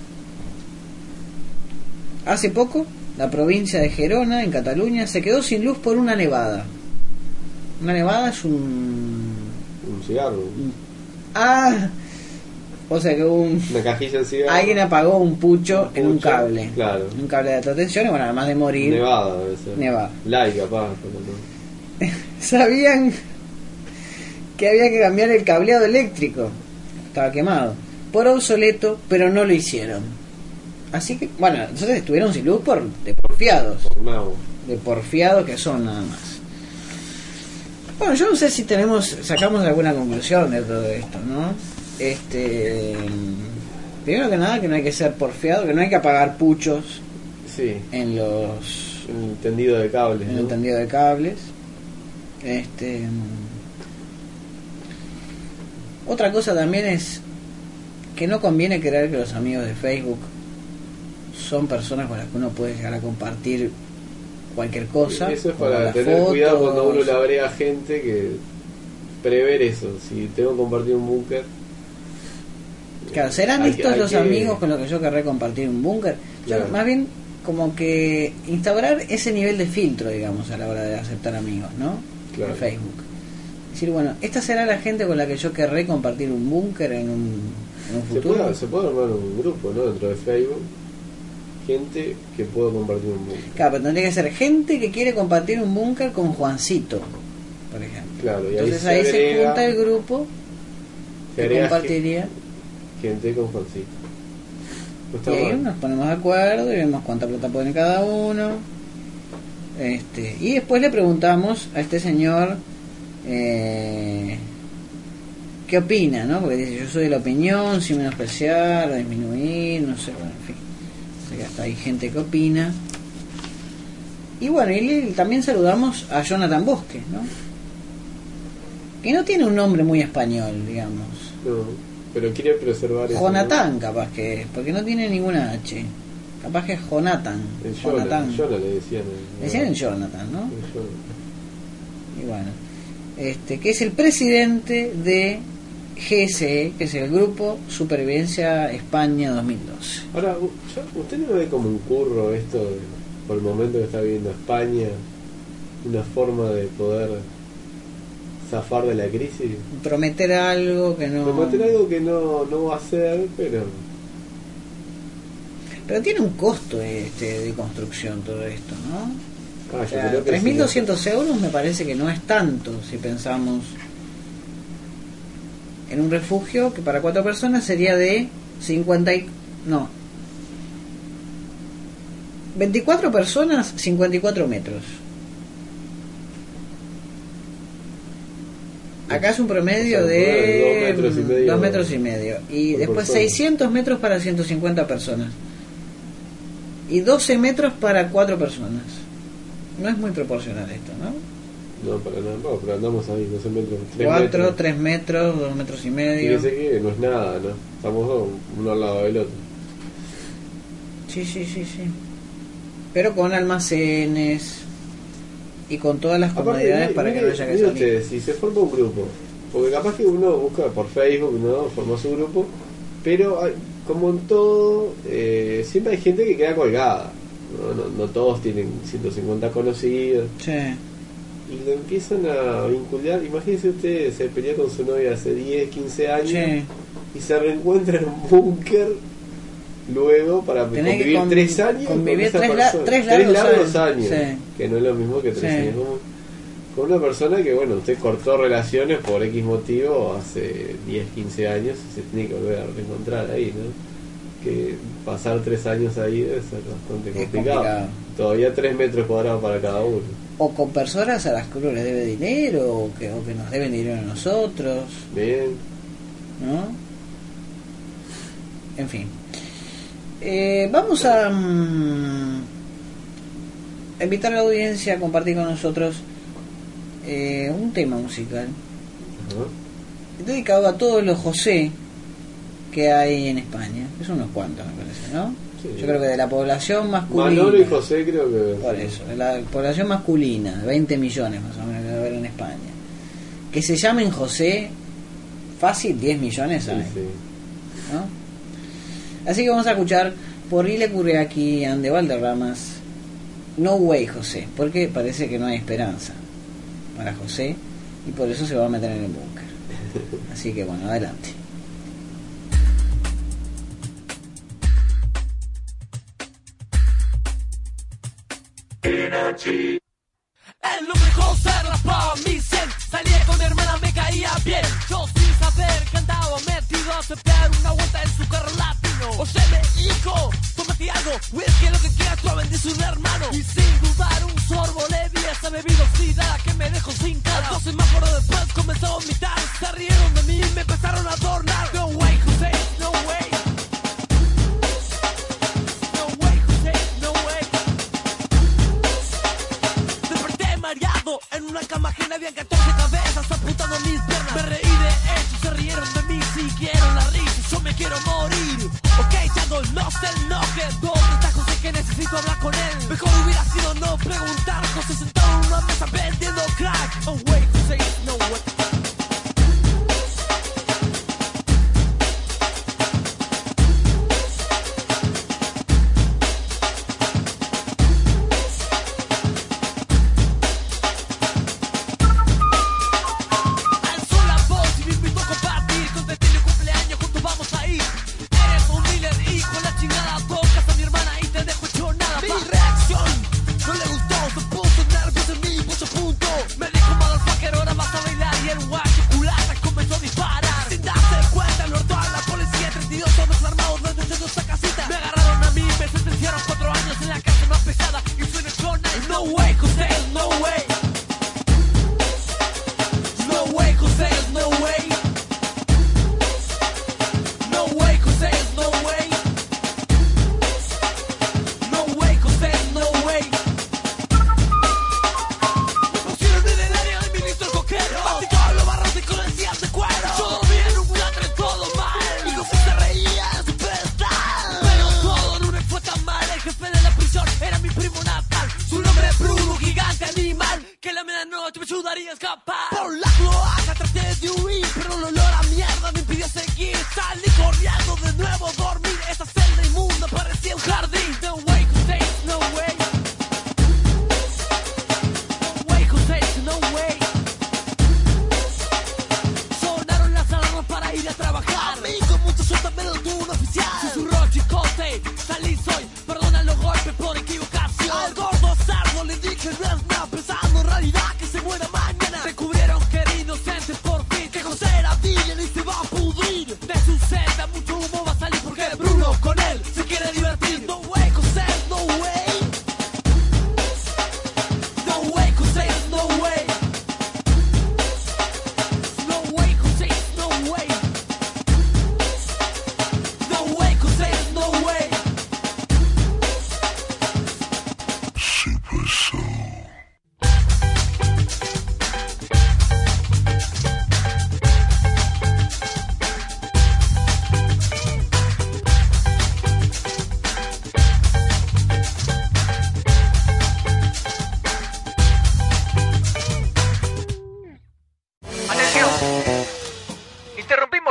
Hace poco, la provincia de Gerona, en Cataluña, se quedó sin luz por una nevada. Una nevada es Un cigarro. O sea que Una cajilla de cigarro. alguien apagó un pucho en un cable. Claro. Un cable de alta tensión y bueno, además de morir. Nevada debe ser. Nevada. Like, capaz. pero no. Sabían que había que cambiar el cableado eléctrico. Estaba quemado. Por obsoleto, pero no lo hicieron. Así que, bueno, entonces estuvieron sin luz de porfiados. No. De porfiados que son nada más. Bueno, yo no sé si sacamos alguna conclusión de todo esto, ¿no? Primero que nada, que no hay que ser porfiado, que no hay que apagar puchos Sí. en El tendido de cables. en ¿no? el tendido de cables. Otra cosa también es que no conviene creer que los amigos de Facebook son personas con las que uno puede llegar a compartir cualquier cosa. Eso es como para las tener fotos. cuidado cuando uno le agrega gente, que prever eso. Si tengo que compartir un búnker. Claro, ¿serán hay estos hay los amigos con los que yo querré compartir un búnker? Yo, Claro. más bien, como que instaurar ese nivel de filtro, digamos, a la hora de aceptar amigos, ¿no? Claro. En Facebook. Decir, bueno, esta será la gente con la que yo querré compartir un búnker en un futuro. Se puede armar un grupo, ¿no? Dentro de Facebook. Gente que puedo compartir un búnker. Claro, pero tendría que ser gente que quiere compartir un búnker con Juancito, por ejemplo. Claro, y Entonces ahí se se agrega- junta el grupo Se que agrega compartiría. gente con Juancito. No está Y ahí mal. nos ponemos de acuerdo y vemos cuánta plata pone cada uno. Y después le preguntamos a este señor qué opina, ¿no? Porque dice, yo soy de la opinión, sin menospreciar, o disminuir, no sé, bueno, en fin. O sea, que hasta hay gente que opina. Y bueno, y también saludamos a Jonathan Bosque, ¿no? Que no tiene un nombre muy español, digamos. No, pero quiere preservar eso. Jonathan, capaz que es, porque no tiene ninguna H. Capaz que es Jonathan. ¿no? Jonathan. Jonah le decían. Le decían en Jonathan, ¿no? El Jonah. Y bueno, que es el presidente de GSE, que es el Grupo Supervivencia España 2012. Ahora, ¿usted no ve como un curro esto por el momento que está viviendo España? una forma de poder zafar de la crisis. Prometer algo que no va a ser, pero tiene un costo de construcción todo esto, ¿no? Yo o sea, creo que 3.200 euros me parece que no es tanto si pensamos en un refugio que para 4 personas sería de 24 personas, 54 metros. Acá es un promedio de 2 metros y medio. Y después persona. 600 metros para 150 personas. Y 12 metros para 4 personas. No es muy proporcional esto, ¿no? No, para nada, no, pero andamos ahí, 12 metros. 3 metros, 2 metros y medio. Fíjese que no es nada, ¿no? Estamos uno al lado del otro. Sí. Pero con almacenes y con todas las comodidades para que no haya que salir. Ustedes, si se forma un grupo, porque capaz que uno busca por Facebook, ¿no? Forma su grupo, pero como en todo, siempre hay gente que queda colgada. No todos tienen 150 conocidos. Sí. Y lo empiezan a vincular. Imagínense usted, se pelea con su novia hace 10, 15 años, sí, y se reencuentra en un búnker luego para convivir 3 años. Convivir con tres largos años. Sí. Que no es lo mismo que 3 sí. años. Con una persona que, bueno, usted cortó relaciones por X motivo hace 10, 15 años, se tiene que volver a reencontrar ahí, ¿no? Que pasar 3 años ahí debe ser bastante complicado. Todavía 3 metros cuadrados para cada uno. O con personas a las que uno les debe dinero, o que nos deben dinero a nosotros. Bien. ¿No? En fin. Vamos a invitar a la audiencia a compartir con nosotros un tema musical. Dedicado a todos los José que hay en España. Es unos cuantos, me parece, ¿no? Sí. Yo creo que de la población masculina. Manolo y José creo que... Por eso, de la población masculina, 20 millones más o menos que debe haber en España. Que se llamen José, fácil 10 millones hay. Sí. ¿No? Así que vamos a escuchar por Ile Curriaqui and de Valderramas, No Way José, porque parece que no hay esperanza para José y por eso se va a meter en el búnker. Así que bueno, adelante. El nombre José raspaba mi cien. Salía con mi hermana, me caía bien. Yo sin saber que andaba metido a aceptar una vuelta en su carro latino. Óyeme, hijo, tómate algo, whisky, lo que quieras, tú bendice un hermano. Y sin dudar un sorbo le di esa bebida oxidada que me dejó sin cara. 2 semáforos después comenzó a vomitar. Se rieron de mí y me empezaron a adornar. No way, José, no way. En una cama ajena habían 14 cabezas apuntando a mis piernas. Me reí de ellos, se rieron de mí, siguieron la risa, yo me quiero morir. Ok, Chango, no se enoje. ¿Dónde está José que necesito hablar con él? Mejor hubiera sido no preguntar. José sentado en una mesa vendiendo crack. Oh wait, José, no way.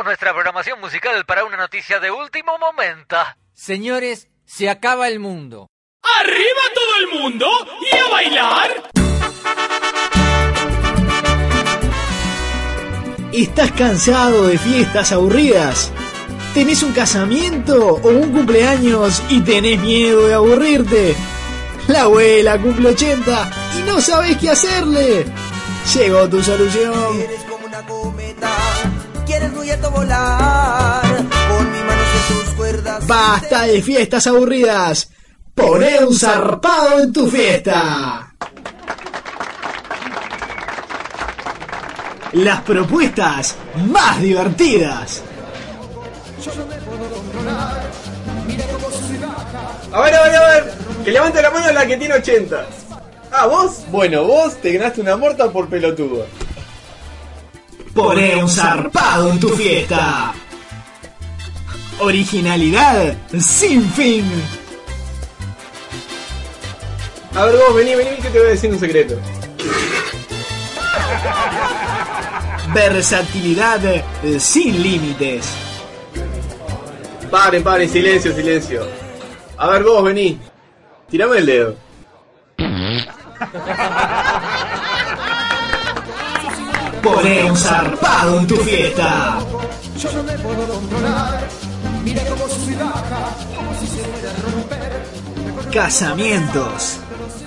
nuestra programación musical para una noticia de último momento. Señores, se acaba el mundo. ¡Arriba todo el mundo y a bailar! ¿Estás cansado de fiestas aburridas? ¿Tenés un casamiento o un cumpleaños y tenés miedo de aburrirte? La abuela cumple 80 y no sabés qué hacerle. Llegó tu solución. Eres como una cometa, quieres muy alto volar, con mis manos en tus cuerdas. Basta de fiestas aburridas. Poné un zarpado en tu fiesta. Las propuestas más divertidas. A ver, que levante la mano la que tiene 80. Ah, ¿vos? Bueno, vos te ganaste una morta por pelotudo. Poné un zarpado en tu fiesta. Originalidad sin fin. A ver vos, vení, que te voy a decir un secreto. Versatilidad sin límites. Paren, silencio. A ver vos, vení. Tirame el dedo. Poné un zarpado en tu fiesta. Yo no me puedo controlar, mira cómo sube y baja, como si se fuera a romper. Casamientos.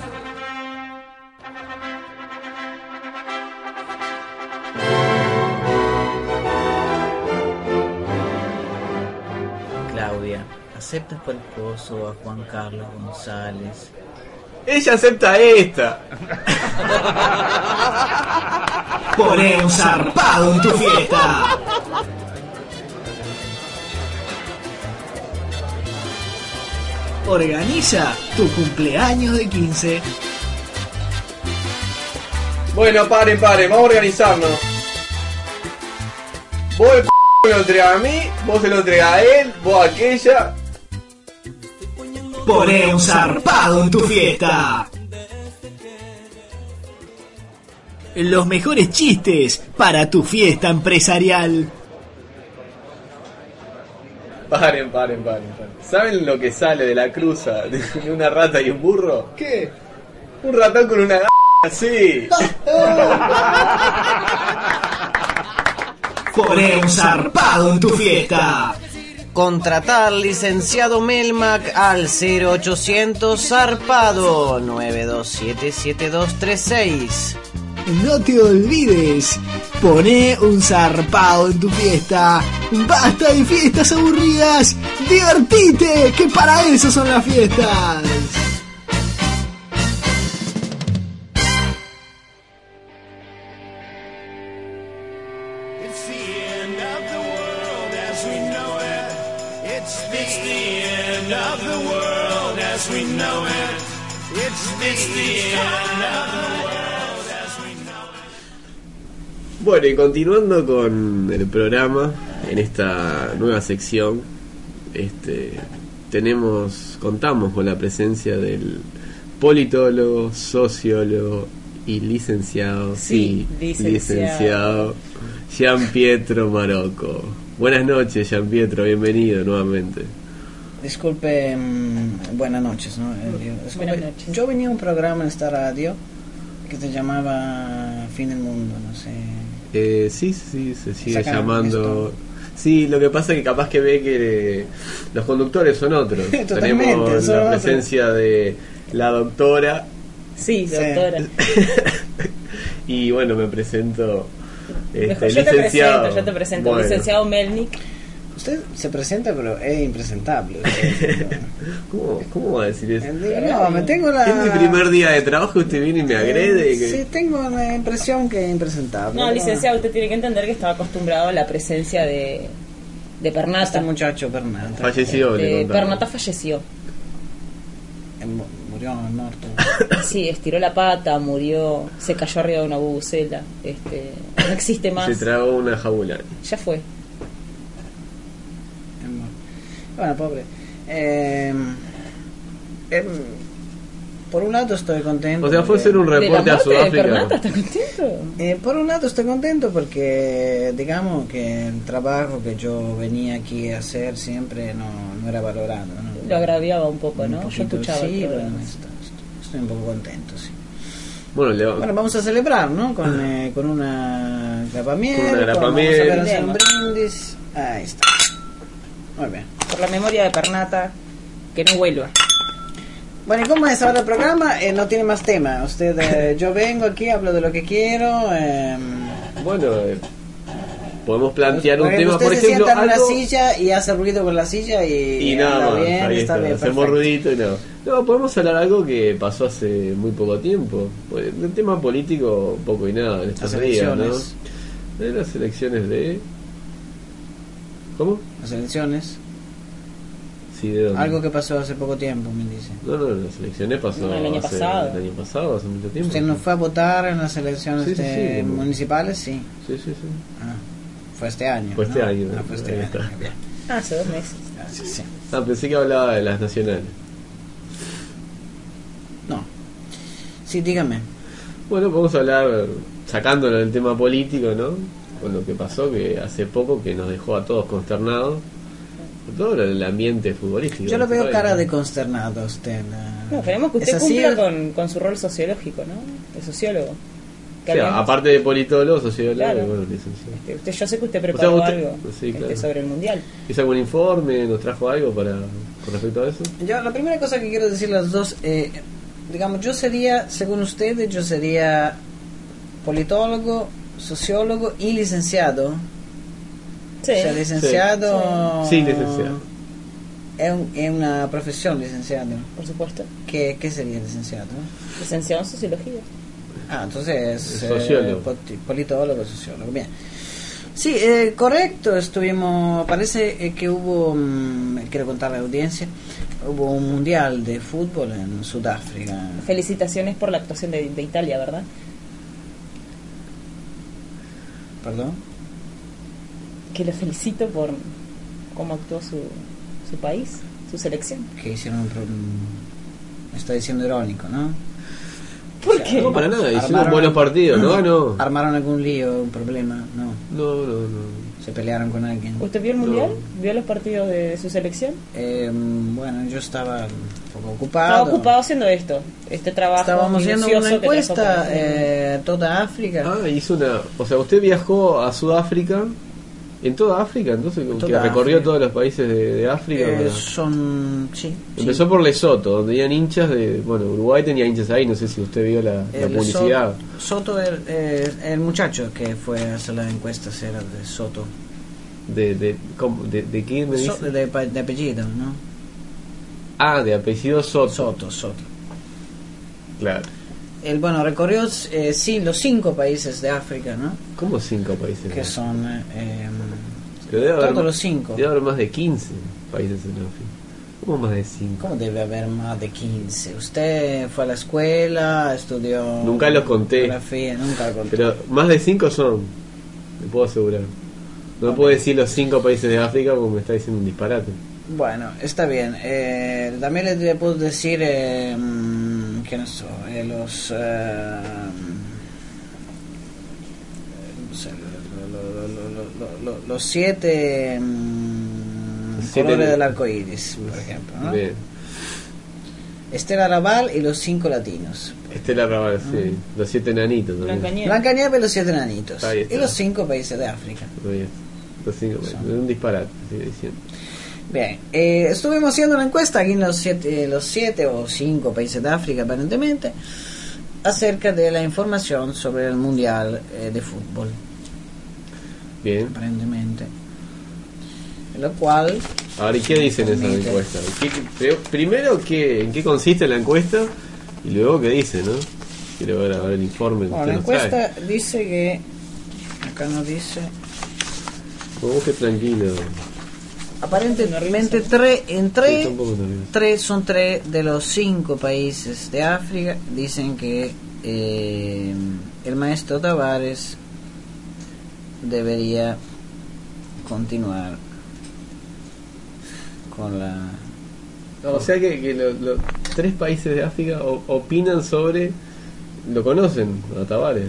Claudia, ¿aceptas por esposo a Juan Carlos González? Ella acepta esta. Poné un zarpado en tu fiesta. Organiza tu cumpleaños de 15. Bueno, paren, vamos a organizarnos. Vos el me lo entregas a mí, vos se lo entregas a él, vos a aquella. Poné un zarpado en tu fiesta. Los mejores chistes para tu fiesta empresarial. Paren. ¿Saben lo que sale de la cruza de una rata y un burro? ¿Qué? Un ratón con una así. Poné un zarpado en tu fiesta. Contratar licenciado Melmac al 0800 zarpado 9277236. No te olvides, poné un zarpado en tu fiesta. Basta de fiestas aburridas, divertite, que para eso son las fiestas. Bueno, y continuando con el programa, en esta nueva sección, contamos con la presencia del politólogo, sociólogo y licenciado, licenciado Gian Pietro Marocco. Buenas noches, Gian Pietro, bienvenido nuevamente. Disculpe, buenas noches, ¿no? Disculpe, Buenas noches. Yo venía a un programa en esta radio que se llamaba Fin del Mundo, no sé. Sí, se sigue llamando. Sí, lo que pasa es que capaz que ve que los conductores son otros. Tenemos la presencia de la doctora. Sí, doctora. Y bueno, me presento. Mejor, licenciado. yo te presento, bueno. Licenciado Melnik. Usted se presenta, pero es impresentable. ¿Cómo va a decir eso? No, me tengo la... Es mi primer día de trabajo, usted viene y me agrede. Sí, tengo la impresión que es impresentable. No, licenciado, usted tiene que entender que estaba acostumbrado a la presencia de Pernata. Este muchacho Pernata. Falleció, Pernata falleció. Murió en el norte. Sí, estiró la pata, murió, se cayó arriba de una bubucela. No existe más. Se tragó una jabulani. Ya fue. Bueno, pobre. Por un lado estoy contento. O sea, fue hacer un reporte a Sudáfrica. Pernata, ¿estás contento? Por un lado estoy contento porque, digamos, que el trabajo que yo venía aquí a hacer siempre no era valorado, ¿no? Lo agraviaba un poco, ¿no? Yo escuchaba. Sí, bueno, estoy un poco contento, sí. Bueno, vamos a celebrar, ¿no? Con una grapamiel. Con una grapamiel. Vamos a hacer un brindis. Ahí está. Muy bien. Por la memoria de Pernata, que no vuelva. Bueno, ¿y cómo es ahora el programa? No tiene más tema. Usted, yo vengo aquí, hablo de lo que quiero. Bueno, podemos plantear un tema, usted por se ejemplo, sienta en algo... una silla y hace ruido con la silla y nada más, bien, ahí está bien, hacemos perfecto. ruidito y nada. No, podemos hablar algo que pasó hace muy poco tiempo. El tema político, poco y nada en estos días, ¿no? De las elecciones de... ¿Cómo? Las elecciones. Sí, ¿de dónde? Algo que pasó hace poco tiempo, me dice. No, las elecciones pasó el año pasado. El año pasado, hace mucho tiempo. ¿Usted no fue a votar en las elecciones sí, municipales? Sí. Sí. Ah, fue este año. Fue este año. Fue este año. Bien. Hace 2 meses. Sí. Pensé que hablaba de las nacionales. No. Sí, dígame. Bueno, vamos a hablar, sacándolo del tema político, ¿no? Con lo que pasó, que hace poco que nos dejó a todos consternados. Todo el ambiente futbolístico. Yo lo veo cara de consternado a usted. No, queremos que usted cumpla con su rol sociológico, ¿no? De sociólogo. O sea, aparte de politólogo, sociólogo, claro. Y bueno, licenciado. Yo sé que usted preparó algo sí, claro. sobre el mundial. ¿Hizo algún informe? ¿Nos trajo algo con respecto a eso? Yo, la primera cosa que quiero decir las dos, digamos, yo sería, según ustedes, yo sería politólogo, sociólogo y licenciado. Sí. O sea, licenciado. Sí, licenciado. Es una profesión, licenciado. Por supuesto. ¿Qué sería licenciado? Licenciado en sociología. Entonces sociólogo. Politólogo, sociólogo. Bien. Sí, correcto. Parece que hubo, quiero contar a la audiencia, hubo un mundial de fútbol en Sudáfrica. Felicitaciones por la actuación de Italia, ¿verdad? ¿Perdón? Que lo felicito por cómo actuó su país, su selección. Que hicieron me está diciendo irónico, ¿no? ¿Por qué? No, para nada, hicieron buenos partidos, ¿no? ¿Armaron algún lío, un problema? No. No. ¿Se pelearon con alguien? ¿Usted vio el mundial? ¿Vio los partidos de su selección? Bueno, yo estaba un poco ocupado. Estaba ocupado haciendo este trabajo. Estábamos haciendo una encuesta, toda África. Hizo una... O sea, usted viajó a Sudáfrica... ¿En toda África? Entonces, que recorrió todos los países de África. Sí. Empezó por Lesoto, donde habían hinchas de... Bueno, Uruguay tenía hinchas ahí, no sé si usted vio la publicidad. Soto, el muchacho que fue a hacer la encuesta era de Soto. ¿De qué me dice? De apellido, ¿no? De apellido Soto. Soto. Claro. Bueno, recorrió los 5 países de África, ¿no? ¿Cómo 5 países? Que son todos los 5. Debe haber más de 15 países en África. ¿Cómo más de 5? ¿Cómo debe haber más de 15? Usted fue a la escuela, estudió... Nunca los conté. Nunca lo conté. Pero más de 5 son, me puedo asegurar. No puedo decir los 5 países de África porque me está diciendo un disparate. Bueno, está bien. También le puedo decir... ¿quiénes son? Los 7 colores del arco iris, por ejemplo, ¿no? Bien. Estela Raval y los 5 latinos. Estela Raval, sí. Los 7 enanitos. Blanca Nieves y los 7 enanitos. Y los 5 países de África. Bien. Los 5 países. Un disparate, sigue diciendo. Bien, estuvimos haciendo una encuesta aquí en los 7 o 5 países de África, aparentemente, acerca de la información sobre el mundial de fútbol. Bien. Aparentemente. Lo cual... Ahora, ¿y qué dicen esas encuestas? Primero, ¿en qué consiste la encuesta? Y luego, ¿qué dice, no? Quiero ver ahora el informe. Bueno, la encuesta dice que... Acá no dice... Busque tranquilo. Aparentemente son 3 de los 5 países de África dicen que el maestro Tavares debería continuar con la... O sea que 3 países de África opinan sobre... ¿Lo conocen a Tavares?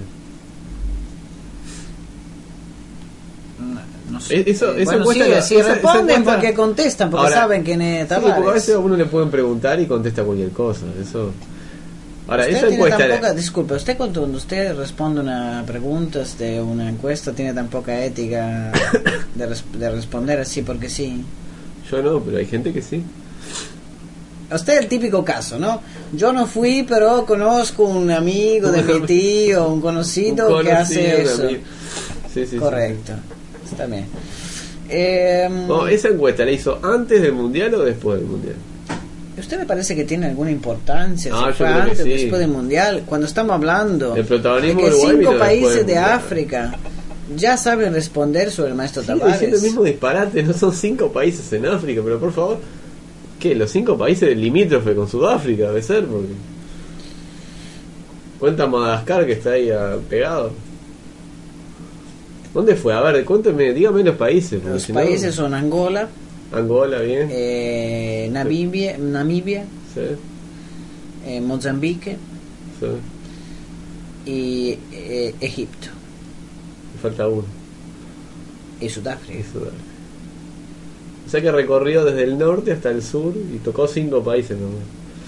No sé. Eso Bueno, encuesta, sí, si responden encuesta- porque contestan, porque Ahora, saben quién es Sí, Tavares. porque a veces a uno le pueden preguntar y contesta cualquier cosa. Eso. Ahora, Usted esa tiene encuesta... tan poca, disculpe, usted cuando usted responde una preguntas de una encuesta tiene tan poca ética de responder así porque sí. Yo no, pero hay gente que sí. Usted es el típico caso, ¿no? Yo no fui, pero conozco un amigo de mi tío, un conocido que hace eso. Sí, correcto, está bien. No, esa encuesta la hizo antes del mundial o después del mundial. ¿Usted le parece que tiene alguna importancia? Ah, Si yo fue creo que antes o sí. después del mundial, cuando estamos hablando El protagonismo de que de Uruguay 5 vino después países del de mundial. África ya saben responder sobre el maestro Sigue diciendo el Tavares. mismo disparate, no son 5 países en África, pero por favor, ¿qué? Los 5 países limítrofes con Sudáfrica debe ser, porque cuenta Madagascar que está ahí pegado. ¿Dónde fue? A ver, cuénteme, dígame los países. porque Los si no- países son Angola, Angola, bien. Namibia, Sí, Mozambique sí. y Egipto Me falta uno. y Sudáfrica. Y Sudáfrica. O sea que recorrió desde el norte hasta el sur y tocó 5 países nomás.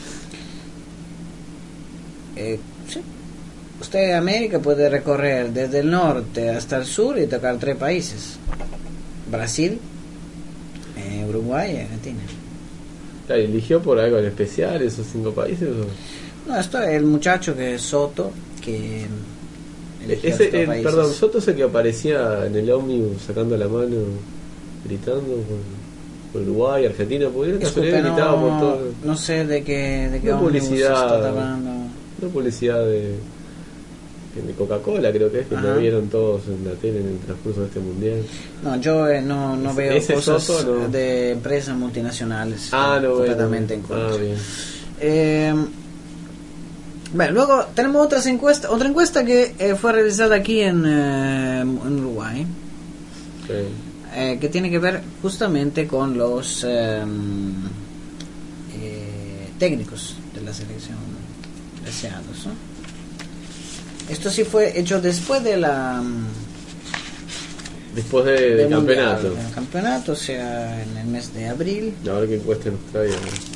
Sí. Usted en América puede recorrer desde el norte hasta el sur y tocar 3 países: Brasil, Uruguay y Argentina. Claro, ¿eligió por algo en especial esos 5 países? ¿O? No, esto es el muchacho que es Soto, que eligió estos países. Perdón, Soto es el que aparecía en el ómnibus sacando la mano, gritando por Uruguay, Argentina, porque Disculpe, gritaba por todo. no sé de qué Una ómnibus publicidad, está hablando. una publicidad de Coca-Cola, creo que es, que Ajá. lo vieron todos en la tele en el transcurso de este mundial. No, yo no veo ¿Ese cosas Soto, no? de empresas multinacionales. No, completamente bueno. en contra. Bien. Bueno, luego tenemos otra encuesta que fue realizada aquí en Uruguay, que tiene que ver justamente con los técnicos de la selección deseados, ¿no? Esto sí fue hecho después de la Después del campeonato. mundial, del campeonato, o sea, en el mes de abril, A ver qué encuesta nos trae.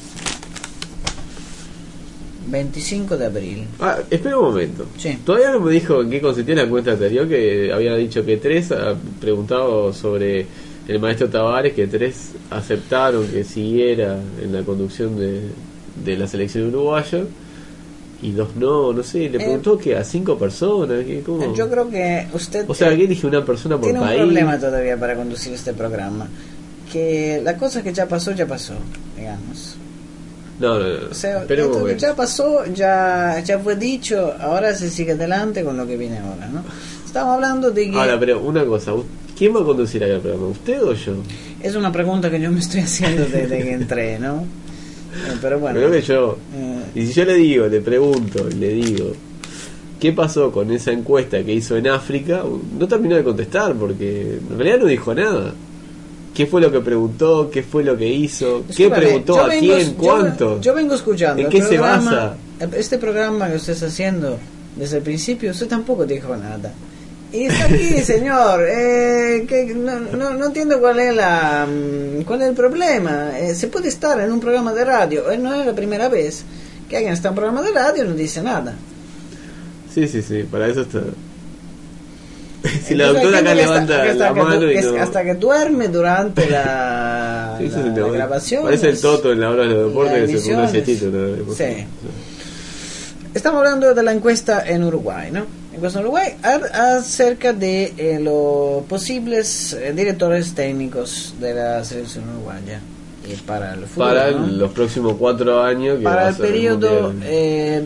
25 de abril. Espera un momento. Sí. Todavía no me dijo en qué consistía la encuesta anterior, que había dicho que 3 preguntado sobre el maestro Tavares, que 3 aceptaron que siguiera en la conducción de la selección uruguaya y 2 no sé, le preguntó que a 5 personas, ¿cómo? Yo creo que usted O sea, ¿qué dije? ¿Una persona por tiene país? un problema todavía para conducir este programa, que la cosa que ya pasó, digamos. No. O sea, Espera un esto que momento. ya pasó, ya fue dicho, ahora se sigue adelante con lo que viene ahora, ¿no? Estamos hablando de que Ahora, pero una cosa, ¿quién va a conducir acá el programa? ¿Usted o yo? es una pregunta que yo me estoy haciendo desde que entré, ¿no? Pero bueno. Creo que yo. Y si yo le pregunto, ¿qué pasó con esa encuesta que hizo en África? No terminó de contestar porque en realidad no dijo nada. ¿Qué fue lo que preguntó? ¿Qué fue lo que hizo? ¿Qué Discúlpame, preguntó? yo ¿A vengo- quién? ¿Cuánto? Yo vengo escuchando. ¿En el qué se programa- basa? Este programa que usted está haciendo desde el principio, usted tampoco dijo nada. Y está aquí, señor. Que no entiendo cuál es el problema. Se puede estar en un programa de radio. No es la primera vez que alguien está en un programa de radio y no dice nada. Sí, para eso está. Si la Entonces, doctora hay acá gente levanta que la mano y no. hasta que duerme durante la, Sí, eso la- se te la va. grabación. Parece el Toto en la hora de los deportes que se pone emisiones. ese título. Sí. Estamos hablando de la encuesta en Uruguay, ¿no? Encuesta en Uruguay acerca de los posibles directores técnicos de la selección uruguaya y para el fútbol, Para ¿no? los próximos 4 años. Que va Para a el ser periodo mundial.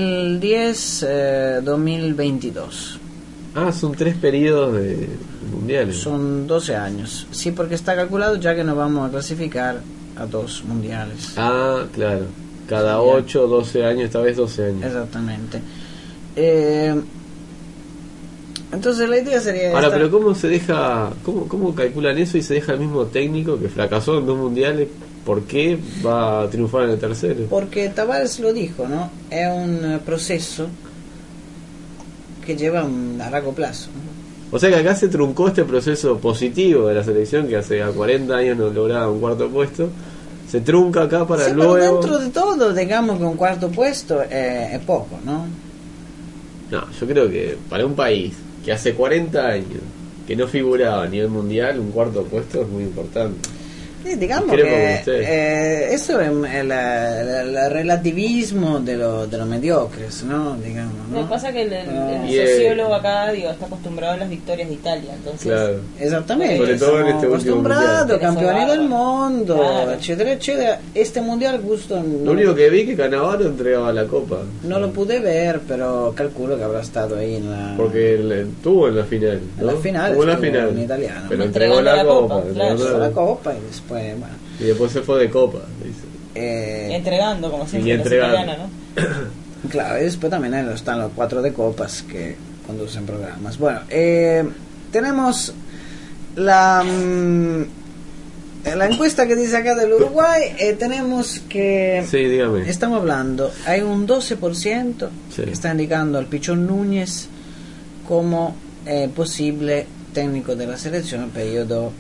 2010-2022. Son 3 periodos de mundiales. Son 12 años. Sí, porque está calculado ya que nos vamos a clasificar a 2 mundiales. Claro. Cada 8 o 12 años, esta vez 12 años. Exactamente. Entonces la idea sería Ahora, esta. pero ¿cómo se deja, cómo calculan eso y se deja el mismo técnico que fracasó en 2 mundiales ¿por qué va a triunfar en el tercero? Porque Tavares lo dijo, ¿no? Es un proceso que lleva a largo plazo, ¿no? O sea que acá se truncó este proceso positivo de la selección, que hace a 40 años no lograba un cuarto puesto. Se trunca acá para sí, luego... pero dentro de todo, digamos que un cuarto puesto es poco, ¿no? No, yo creo que para un país que hace 40 años que no figuraba a nivel mundial, un cuarto puesto es muy importante. Sí, digamos que eso es el relativismo de los mediocres, ¿no? Digamos, ¿no? Lo que pasa es que el sociólogo acá está acostumbrado a las victorias de Italia, entonces... Claro. Exactamente. Sobre todo en este último acostumbrado, mundial. campeones del mundo, claro, etcétera, etcétera. Este mundial justo... Lo único que vi que Cannavaro entregaba la copa. No lo pude ver, pero calculo que habrá estado ahí en la... Porque estuvo en la final, ¿no? En la final, estuvo en la final. En italiano. Pero entregó la copa. Entregó la copa y después, bueno... Y después se fue de copa, dice. Entregando, como siempre, la italiana, ¿no? Claro, y después también están los 4 de copas que conducen programas. Bueno, tenemos la encuesta que dice acá del Uruguay. Tenemos que... Sí, dígame. Estamos hablando, hay un 12% que está indicando al Pichón Núñez como posible técnico de la selección en el periodo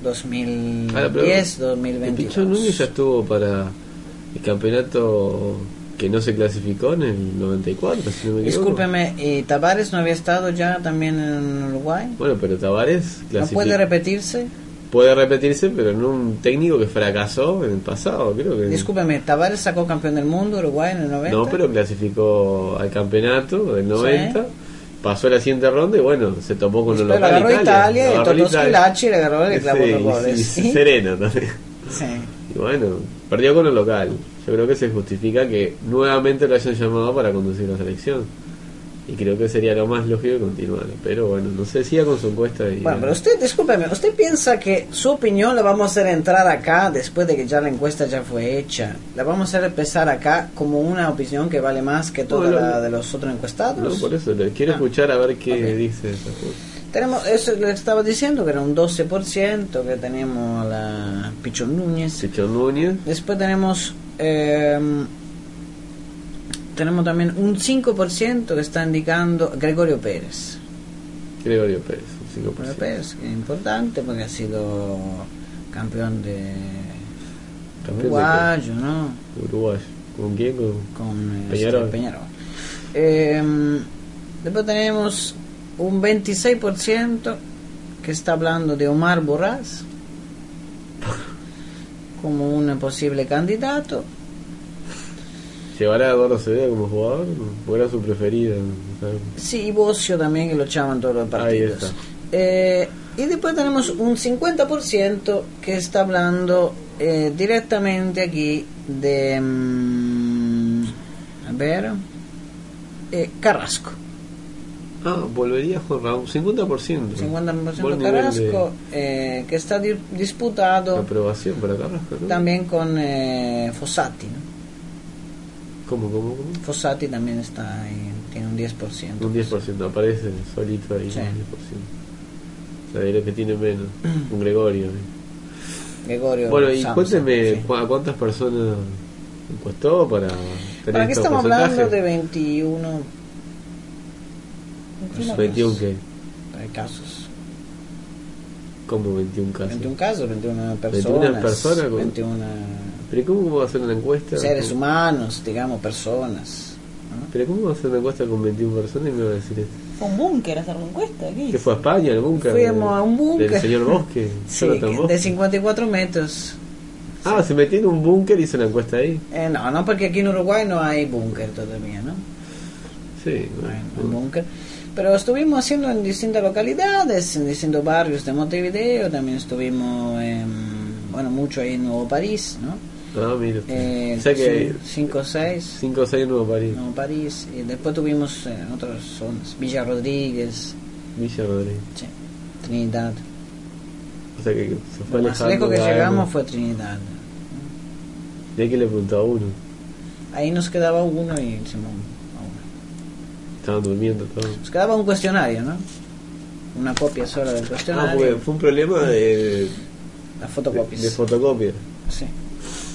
2010-2022. El Pichón Núñez ya estuvo para el campeonato que no se clasificó en el 94, si no me equivoco. Discúlpeme, ¿y Tavares no había estado ya también en Uruguay? Bueno, pero Tavares clasificó. ¿No puede repetirse? Puede repetirse, pero no un técnico que fracasó en el pasado, creo que... Discúlpeme, ¿Tavares sacó campeón del mundo Uruguay en el 90? No, pero clasificó al campeonato del 90... Sí. Pasó la siguiente ronda y bueno, se topó con los locales. Agarró Italia, y tocó Schillaci y le agarró y clavó los goles. Y Serena también. Sí. Y bueno, perdió con el local. Yo creo que se justifica que nuevamente lo hayan llamado para conducir la selección. Y creo que sería lo más lógico que continuar. Pero bueno, no sé, siga con su encuesta. Y, bueno, pero usted, discúlpeme, ¿usted piensa que su opinión la vamos a hacer entrar acá después de que ya la encuesta ya fue hecha? ¿La vamos a hacer empezar acá como una opinión que vale más que toda la de los otros encuestados? No, por eso le quiero escuchar a ver qué dice esa cosa. Tenemos, eso le estaba diciendo que era un 12% que teníamos la Pichón Núñez. Pichón Núñez. Después tenemos también un 5% que está indicando Gregorio Pérez. Gregorio Pérez, un 5%. Gregorio Pérez, que es importante porque ha sido campeón de uruguayo, ¿no? Uruguayo. ¿Con quién? Con Peñarol. Peñarol. Después tenemos un 26% que está hablando de Omar Borrás como un posible candidato. ¿Llevará a Eduardo Cepeda como jugador? ¿O era su preferida? Sí, y Bocio también, que lo echaban todos los partidos. Y después tenemos un 50% que está hablando directamente aquí de Carrasco. Volvería con Raúl, 50%. 50% Carrasco, que está disputado. La aprobación para Carrasco, ¿no? También con Fossati, ¿no? ¿Cómo? Fossati también está ahí, tiene un 10%. Un 10%, aparece solito ahí, sí. Un 10%. O sea, diré que tiene menos. Un Gregorio. Bueno, y cuénteme, sí. ¿A cuántas personas encuestó para tener ¿Para qué estamos hablando de 21? 21 qué? Casos. ¿Cómo 21 casos? 21 casos, 21 personas. 21 personas. 21... ¿Pero cómo va a hacer una encuesta? Seres humanos, digamos, personas. ¿No? ¿Pero cómo va a hacer una encuesta con 21 personas y me va a decir esto? Fue un búnker a hacer una encuesta aquí. ¿Qué fue a España, el búnker? Fuimos a un búnker. ¿Del señor Bosque? Sí, de 54 metros. Ah, se metió en un búnker y hizo una encuesta ahí. No, porque aquí en Uruguay no hay búnker todavía, ¿no? Sí. No hay un búnker. Pero estuvimos haciendo en distintas localidades, en distintos barrios de Montevideo. También estuvimos, mucho ahí en Nuevo París, ¿no? Ah, mira. O sea que 5 o 6. 5 o 6 en Nuevo París. Nuevo París. Y después tuvimos en otras zonas. Villa Rodríguez. Sí, Trinidad. O sea que se fue lo más lejos que llegamos fue Trinidad. ¿De ahí que le preguntó a uno? Ahí nos quedaba uno y hicimos estaban durmiendo todos. Nos quedaba un cuestionario, ¿no? Una copia sola del cuestionario. Porque fue un problema de la fotocopia. De fotocopia. Sí.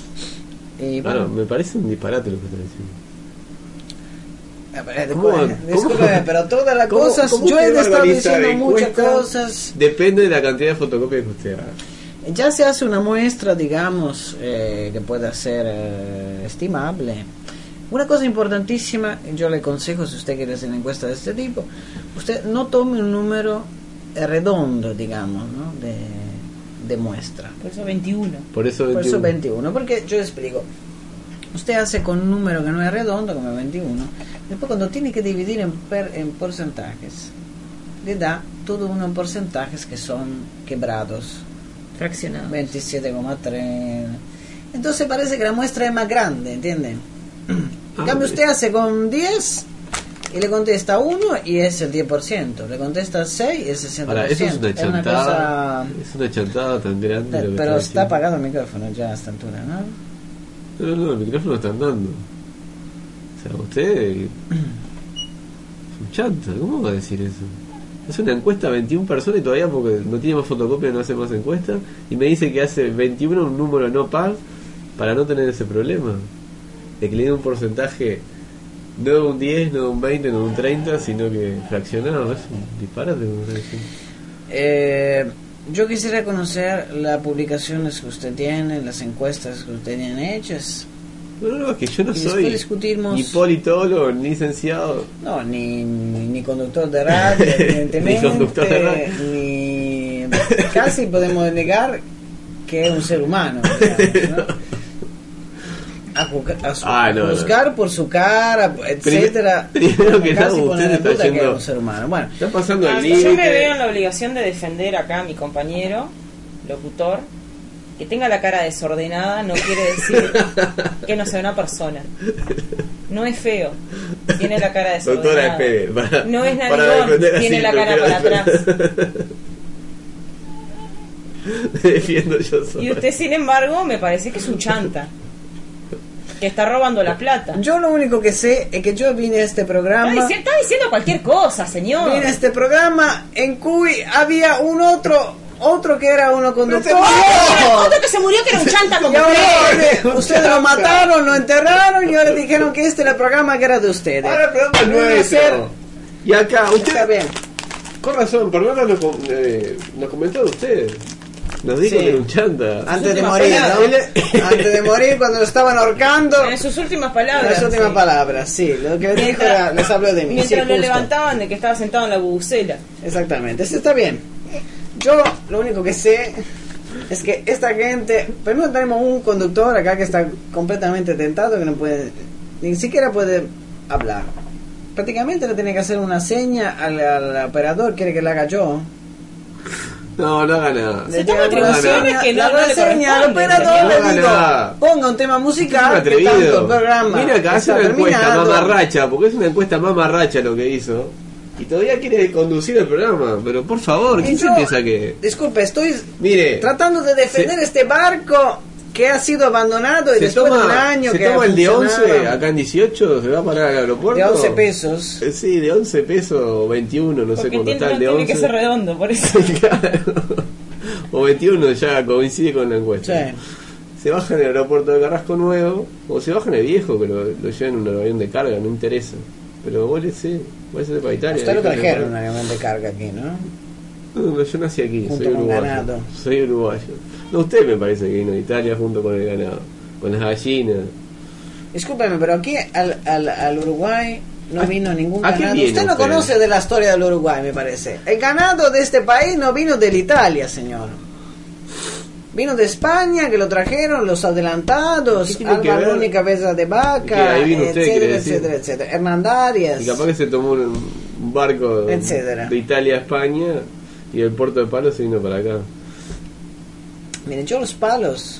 Y Bueno, me parece un disparate lo que estás diciendo. Discúlpeme, pero todas las cosas, yo he estado diciendo muchas cosas. Depende de la cantidad de fotocopias que usted haga. Ya se hace una muestra, digamos, que pueda ser estimable. Una cosa importantísima, yo le aconsejo, si usted quiere hacer una encuesta de este tipo, usted no tome un número redondo, digamos, ¿no? de muestra. Por eso 21. Por eso 21, porque yo explico. Usted hace con un número que no es redondo, como 21, después cuando tiene que dividir en porcentajes, le da todo uno en porcentajes que son quebrados. Fraccionados. 27,3. Entonces parece que la muestra es más grande, ¿entienden? En cambio usted hace con 10 y le contesta 1 y es el 10%, le contesta 6 y es el 60%. Ahora, eso es una chantada, cosa... es una chantada tan grande. Lo que pero está diciendo. apagado el micrófono ya a esta altura, ¿no? No, el micrófono está andando. O sea, usted es un chanta, ¿cómo va a decir eso? Es una encuesta a 21 personas y todavía, porque no tiene más fotocopia, no hace más encuestas, y me dice que hace 21 un número no par para no tener ese problema de que le den un porcentaje no de un 10, no de un 20, no de un 30, sino que fraccionado. Es un disparate, como está diciendo. Yo quisiera conocer las publicaciones que usted tiene, las encuestas que usted tiene hechas. No, es que yo no Y soy discutimos... ni politólogo, ni licenciado. No, ni conductor de radio, evidentemente. Ni conductor de radio. Ni... Casi podemos negar que es un ser humano, digamos, ¿no? A juzgar por su cara, etcétera. Primero que nada, casi poner en usted duda está que es un ser humano. Bueno, está pasando el Yo límite. me veo en la obligación de defender acá a mi compañero, locutor. Que tenga la cara desordenada no quiere decir que no sea una persona. No es feo, tiene la cara desordenada. Doctora, espere, no es narigón, tiene la cara para atrás. Me defiendo yo solo. Y usted, sin embargo, me parece que es un chanta, que está robando la plata. yo lo único que sé es que yo vine a este programa. Está diciendo cualquier cosa, señor. Vine a este programa en Cuy había un otro que era uno conductor. Otro que se murió, que era un chanta como usted. Ustedes lo mataron, lo enterraron y ahora dijeron que este era el programa que era de ustedes. Ahora el programa es nuestro. Y acá, usted... Está bien. Con razón, perdón, nos comentó de usted. Nos dijo que era un chanta. Antes de morir, ¿no? Antes de morir, cuando lo estaban ahorcando. En sus últimas palabras. En sus últimas palabras, sí. Lo que dijo era, les habló de mí. Mientras sí, lo justo. levantaban de que estaba sentado en la bubucela. Exactamente, eso está bien. Yo lo único que sé es que esta gente... Primero tenemos un conductor acá que está completamente tentado, que no puede... Ni siquiera puede hablar. Prácticamente le tiene que hacer una seña al operador, quiere que la haga yo. No haga nada. Se toma atribuciones que no le seña al corresponden. operador, No le digo, nada. ponga un tema musical, Es un que tanto el atrevido. programa Mira acá, hace está una encuesta terminado. mamarracha, porque es una encuesta mamarracha lo que hizo. Y todavía quiere conducir el programa. Pero por favor, ¿quién se piensa que...? Disculpe, estoy Mire, tratando de defender este barco que ha sido abandonado y después de un año se que toma ha el de 11, funcionado. acá en 18, se va a parar al aeropuerto. De 11 pesos. Sí, de 11 pesos o 21, no sé Porque cuánto está el de tiene 11. que ser redondo, por eso. O 21 ya coincide con la encuesta. Sí. Se baja en el aeropuerto de Carrasco Nuevo, o se baja en el viejo, que lo llevan en un avión de carga, no interesa. Pero vos puede ser para Italia. Usted lo déjale trajeron un para- avión de carga aquí, ¿no? No, yo nací aquí, Junto soy con uruguayo. ganado. Soy uruguayo. No, usted me parece que vino de Italia junto con el ganado, con las gallinas. Discúlpeme, pero aquí al Uruguay no vino ningún ¿a qué ganado. viene Usted no usted? conoce de la historia del Uruguay, me parece. El ganado de este país no vino de la Italia, señor. Vino de España, que lo trajeron los adelantados, ¿Qué tiene que Alba ver? Única Cabeza de Que Vaca, ahí vino usted, quiere etcétera, decir. etcétera, etcétera. Hernandarias. Y capaz que se tomó un barco Etcétera. de Italia a España y el puerto de Palos se vino para acá. Miren, yo los palos.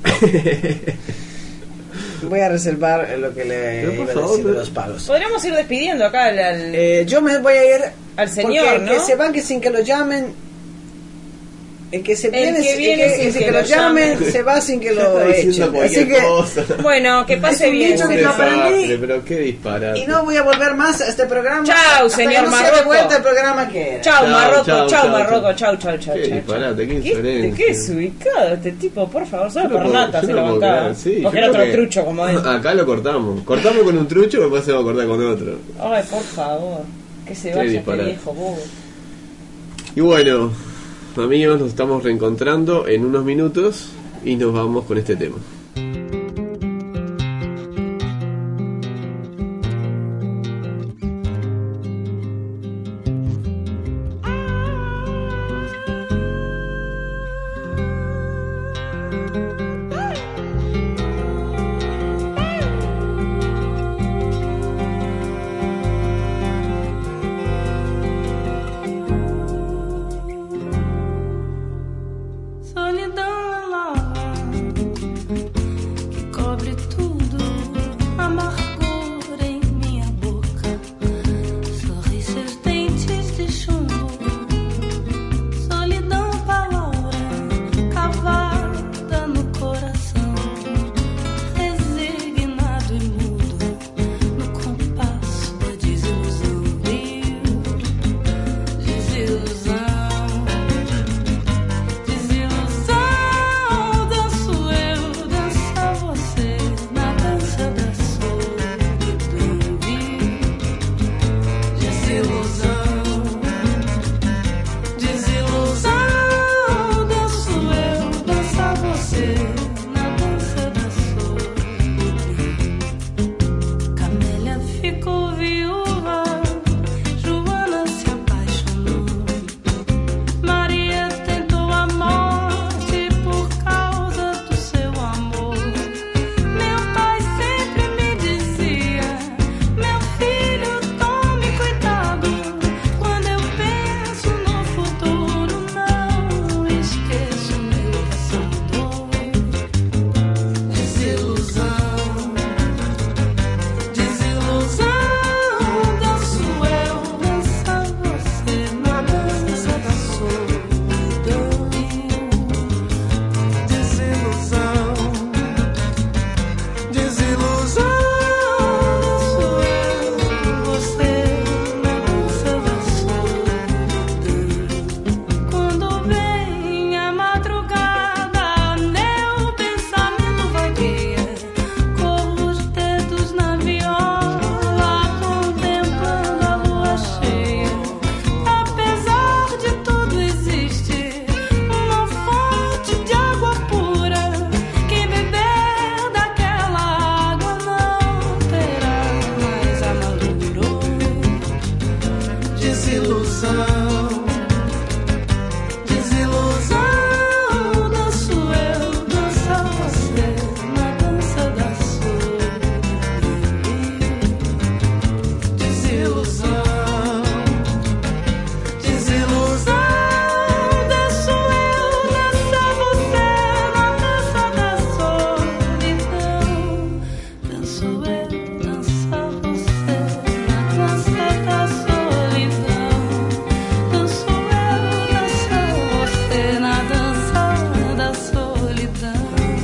Voy a reservar lo que le Pero por iba a favor, decir de pero- los palos. Podríamos ir despidiendo acá Yo me voy a ir al señor, porque ¿no? que se van que sin que lo llamen. El que se El viene, que viene sin que lo lo llamen, llamen. se va sin que lo Está diciendo echen. Así cualquier que, cosa. Bueno, que pase bien. dicho Un que no aprendí. desastre, pero qué disparate. y no voy a volver más a este programa. Chau, hasta señor que no sea de Marrocco. vuelta el programa que era. Chau, Marrocco, chau, chau, chau, Marrocco, chau, chau, chau. Qué chau, disparate, qué chau. insolencia. ¿Qué es ubicado este tipo? Por favor, solo Yo no por puedo- nata yo se no lo puedo bancaba. creer, sí, Porque yo era creo otro que trucho como él. Acá lo cortamos. Cortamos con un trucho y después se va a cortar con otro. Ay, por favor. Que se Qué vaya este disparate. viejo bobo. Y bueno, amigos, nos estamos reencontrando en unos minutos y nos vamos con este tema. Solidão é lava que cobre tudo, amargura em minha boca, sorri seus dentes de chumbo. Solidão, palavra cavada no coração, resignado e mudo no compasso da desilusão. Desilusão. Desilusão, danço eu, dança você na dança da solidão. Desilusão, desilusão, danço eu, dança você na dança da solidão. Camélia ficou viúva, Joana se apaixonou. Maria tentou a morte por causa do seu amor. Meu pai sempre me dizia: meu filho, tome cuidado. Quando eu penso no futuro, não esqueço meu passado. Desilusão, desilusão, danço eu, dança você na dança da solidão. Desilusão, desilusão, danço eu, você na dança da solidão. Quando vem a madrugada, meu pensamento vagueia, corro os dedos na viola, contemplando a lua cheia. Apesar de tudo, existe uma fonte de água pura. Quem beber daquela água não terá mais amargura. Desilusão, desilusão, danço eu, dança você na dança da solidão. Desilusão, desilusão, danço eu, dança você na dança da solidão. Danço eu, dança você na dança da solidão. Danço eu, dança você na dança da solidão.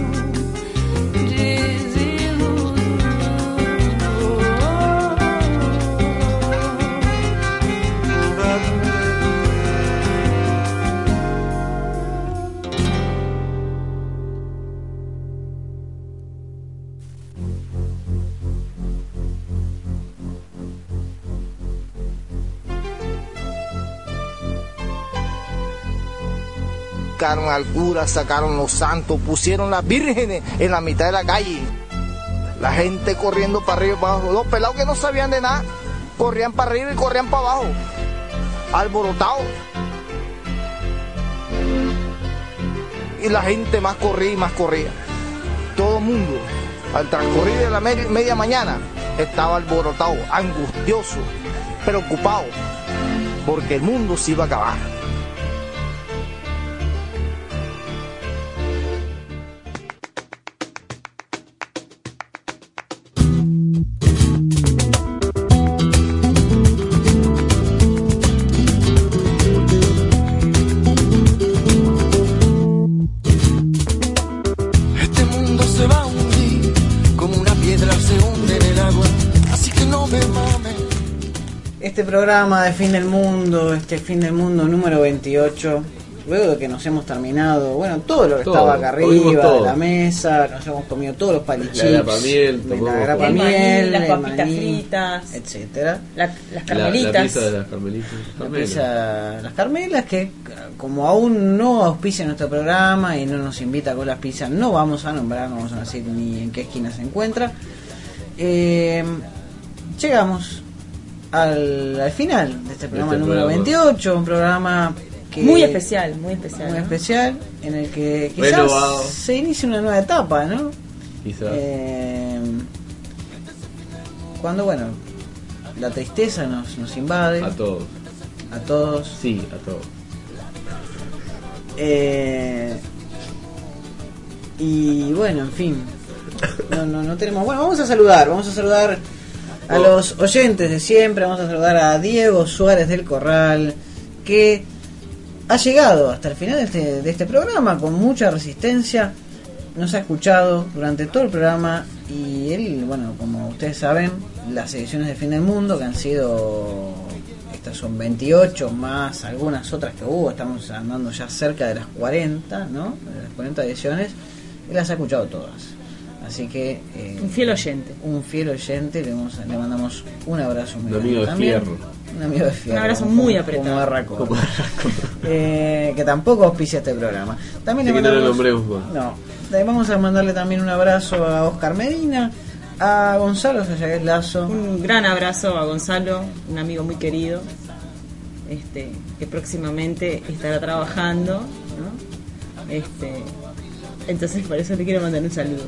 Sacaron al cura, sacaron los santos, pusieron las vírgenes en la mitad de la calle. La gente corriendo para arriba y para abajo. Los pelados que no sabían de nada, corrían para arriba y corrían para abajo. Alborotados. Y la gente más corría y más corría. Todo el mundo, al transcurrir de la media mañana, estaba alborotado, angustioso, preocupado, porque el mundo se iba a acabar. programa de Fin del Mundo, este Fin del Mundo número 28. Luego de que nos hemos terminado, bueno, todo lo que estaba acá arriba de la mesa, nos hemos comido todos los palichips, la grapa miel, las papitas fritas, etcétera, las carmelitas, la pizza de las carmelas, que como aún no auspicia nuestro programa y no nos invita con las pizzas, no vamos a nombrar, no vamos a decir ni en qué esquina se encuentra. Llegamos al final de este programa número 28, un programa que muy especial, en el que quizás se inicia una nueva etapa, ¿no? Quizás. Cuando, bueno, la tristeza nos invade. A todos. A todos. Sí, a todos. Y bueno, en fin. No tenemos. Bueno, vamos a saludar a los oyentes de siempre. Vamos a saludar a Diego Suárez del Corral, que ha llegado hasta el final de este programa con mucha resistencia, nos ha escuchado durante todo el programa y él, bueno, como ustedes saben, las ediciones de Fin del Mundo, que han sido, estas son 28 más algunas otras que hubo, estamos andando ya cerca de las 40, ¿no? De las 40 ediciones, él las ha escuchado todas. Así que un fiel oyente, le mandamos un abrazo muy grande. Un amigo de fierro. Un abrazo muy apretado. Como Barraco. Que tampoco auspicia este programa. También le vamos a mandarle también un abrazo a Oscar Medina, a Gonzalo Sayagues Lazo. Un gran abrazo a Gonzalo, un amigo muy querido, que próximamente estará trabajando, ¿no? Entonces por eso le quiero mandar un saludo.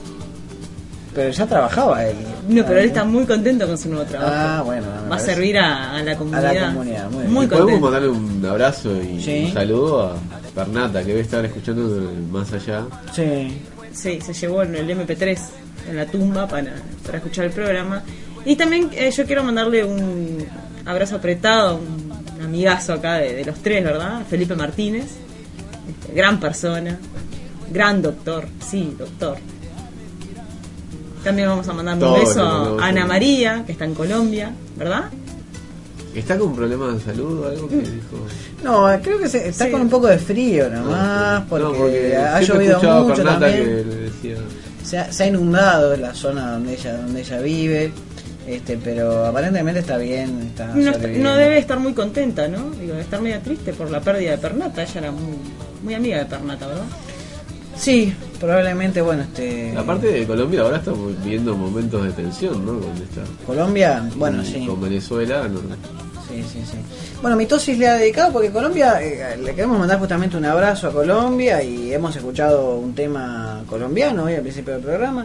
Pero ya trabajaba él. No, pero él está muy contento con su nuevo trabajo. Bueno. Va a servir a la comunidad. A la comunidad, muy contento. Podemos mandarle un abrazo y un saludo a Bernata, que debe estar escuchando más allá. Sí, se llevó el MP3 en la tumba para escuchar el programa. Y también yo quiero mandarle un abrazo apretado, un amigazo acá de los tres, ¿verdad? Felipe Martínez, gran persona, gran doctor, sí, doctor. También vamos a mandarle un beso a Ana María, que está en Colombia, ¿verdad? ¿Está con problemas de salud o algo que dijo? No, creo que está con un poco de frío nomás, porque ha llovido mucho también. Se ha inundado la zona donde ella vive, pero aparentemente está bien. No debe estar muy contenta, ¿no? Debe estar media triste por la pérdida de Pernata. Ella era muy amiga de Pernata, ¿verdad? Sí, probablemente, bueno, La parte de Colombia ahora estamos viviendo momentos de tensión, ¿no? Con esta... Colombia, bueno, sí. Con Venezuela, ¿no? Sí. Bueno, Mitosis le ha dedicado porque Colombia, le queremos mandar justamente un abrazo a Colombia y hemos escuchado un tema colombiano hoy al principio del programa.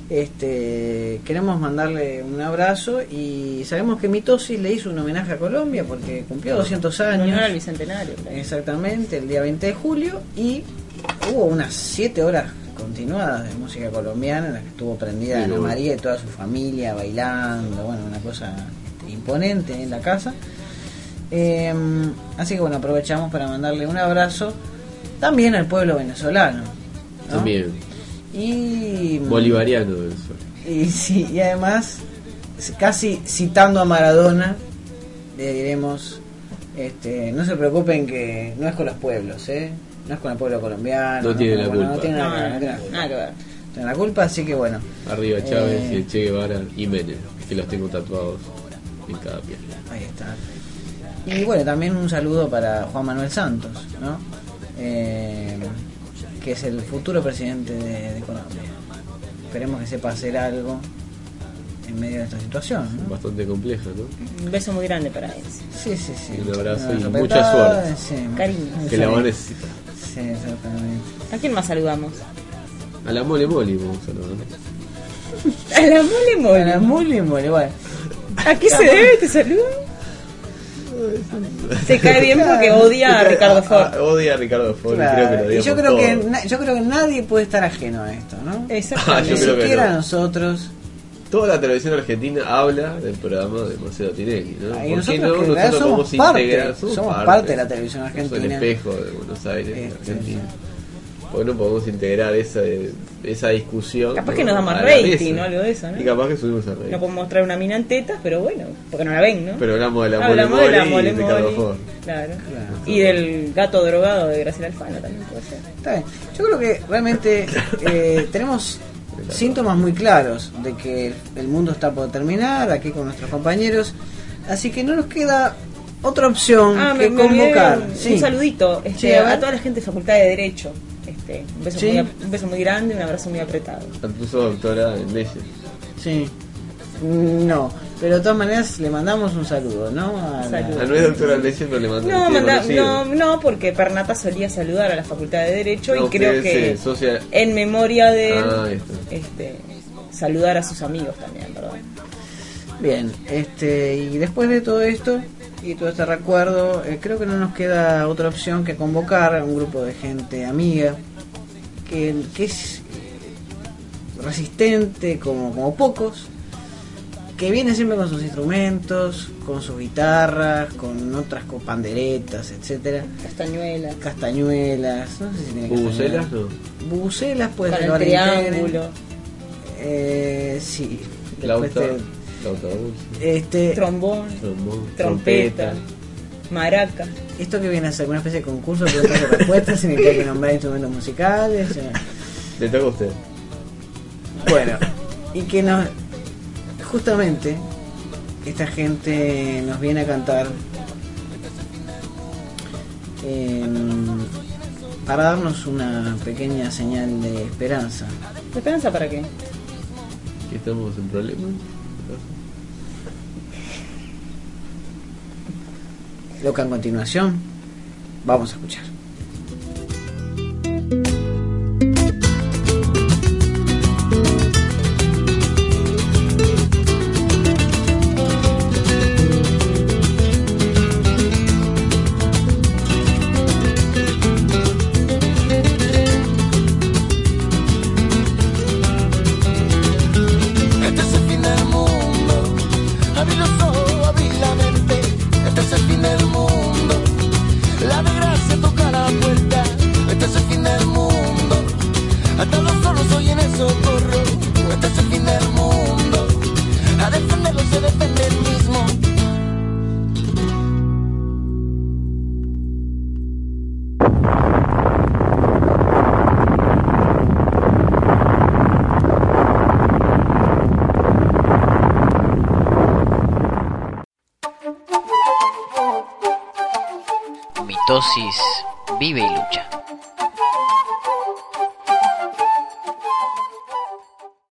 Queremos mandarle un abrazo y sabemos que Mitosis le hizo un homenaje a Colombia porque cumplió 200 años. No era el bicentenario. Claro. Exactamente, el día 20 de julio y hubo unas 7 horas continuadas de música colombiana en las que estuvo prendida Ana María y toda su familia bailando, bueno, una cosa imponente en la casa. Así que bueno, aprovechamos para mandarle un abrazo también al pueblo venezolano, ¿no? También. Y bolivariano eso. Y además, casi citando a Maradona, le diremos, no se preocupen que no es con los pueblos, no es con el pueblo colombiano, no tiene la culpa, no tiene nada que ver, tiene la culpa, así que bueno, arriba Chávez y el Che Guevara y Menem, que los tengo tatuados en cada piel. Ahí está. Y bueno, también un saludo para Juan Manuel Santos, ¿no? Que es el futuro presidente de Colombia. Esperemos que sepa hacer algo en medio de esta situación, ¿no? Bastante compleja, ¿no? Un beso muy grande para él. Sí. Un abrazo y mucha suerte. Cariño. Que la va a necesitar. Sí, exactamente. ¿A quién más saludamos? A la Mole Mole vamos a saludar. A la Mole Mole, bueno. ¿A qué se debe este saludo? Se cae bien porque odia a Ricardo Ford. Odia a Ricardo Ford, claro. Creo que lo odiamos yo creo que nadie puede estar ajeno a esto, ¿no? Exactamente. Ni siquiera nosotros. Toda la televisión argentina habla del programa de Marcelo Tinelli, ¿no? Y nosotros somos parte de la televisión argentina. Somos el espejo de Buenos Aires, de Argentina. porque no podemos integrar esa discusión. Capaz que nos da más a la rating, mesa. ¿no? Algo de eso, ¿no? Y capaz que subimos el rating. No podemos mostrar una mina en tetas, pero bueno, porque no la ven, ¿no? Pero hablamos de la Hablamos de la mole y de mole Ricardo mole. Ford. Claro. Y del gato drogado de Graciela Alfano también puede ser. Está bien. Yo creo que realmente tenemos síntomas muy claros de que el mundo está por terminar aquí con nuestros compañeros, así que no nos queda otra opción que me olvidé convocar. un saludito Sí, a ver. a toda la gente de Facultad de Derecho. Sí. Un beso muy grande, un abrazo muy apretado. Incluso doctora en leyes. Sí. No, pero de todas maneras le mandamos un saludo, ¿no? No es doctora en leyes, pero le mandamos No, porque Pernata solía saludar a la Facultad de Derecho y creo que socia... en memoria de él, ahí está. saludar a sus amigos también, ¿verdad? Bien, y después de todo esto y todo este recuerdo, creo que no nos queda otra opción que convocar a un grupo de gente amiga que es resistente como pocos, que viene siempre con sus instrumentos, con sus guitarras, con otras panderetas, etcétera, castañuelas, no sé si tiene ¿Bubucelas? No. Bubucelas puede ser el triángulo, sí, flauta dulce, trombón, trompeta, maraca. Esto que viene a ser una especie de concurso de preguntas y respuestas en el que hay que nombrar instrumentos musicales. Le toca a usted. Bueno, y que justamente esta gente nos viene a cantar para darnos una pequeña señal de esperanza. ¿De esperanza para qué? Que estamos en problemas. Lo que a continuación vamos a escuchar. Este es el fin del mundo, abrí los ojos, abrí la mente. Este es el fin del mundo, la desgracia toca la puerta. Este es el fin del mundo, hasta los solos oyen el socorro. Este es el fin del mundo, a defenderlo se defiende el mismo. Mitosis vive y lucha.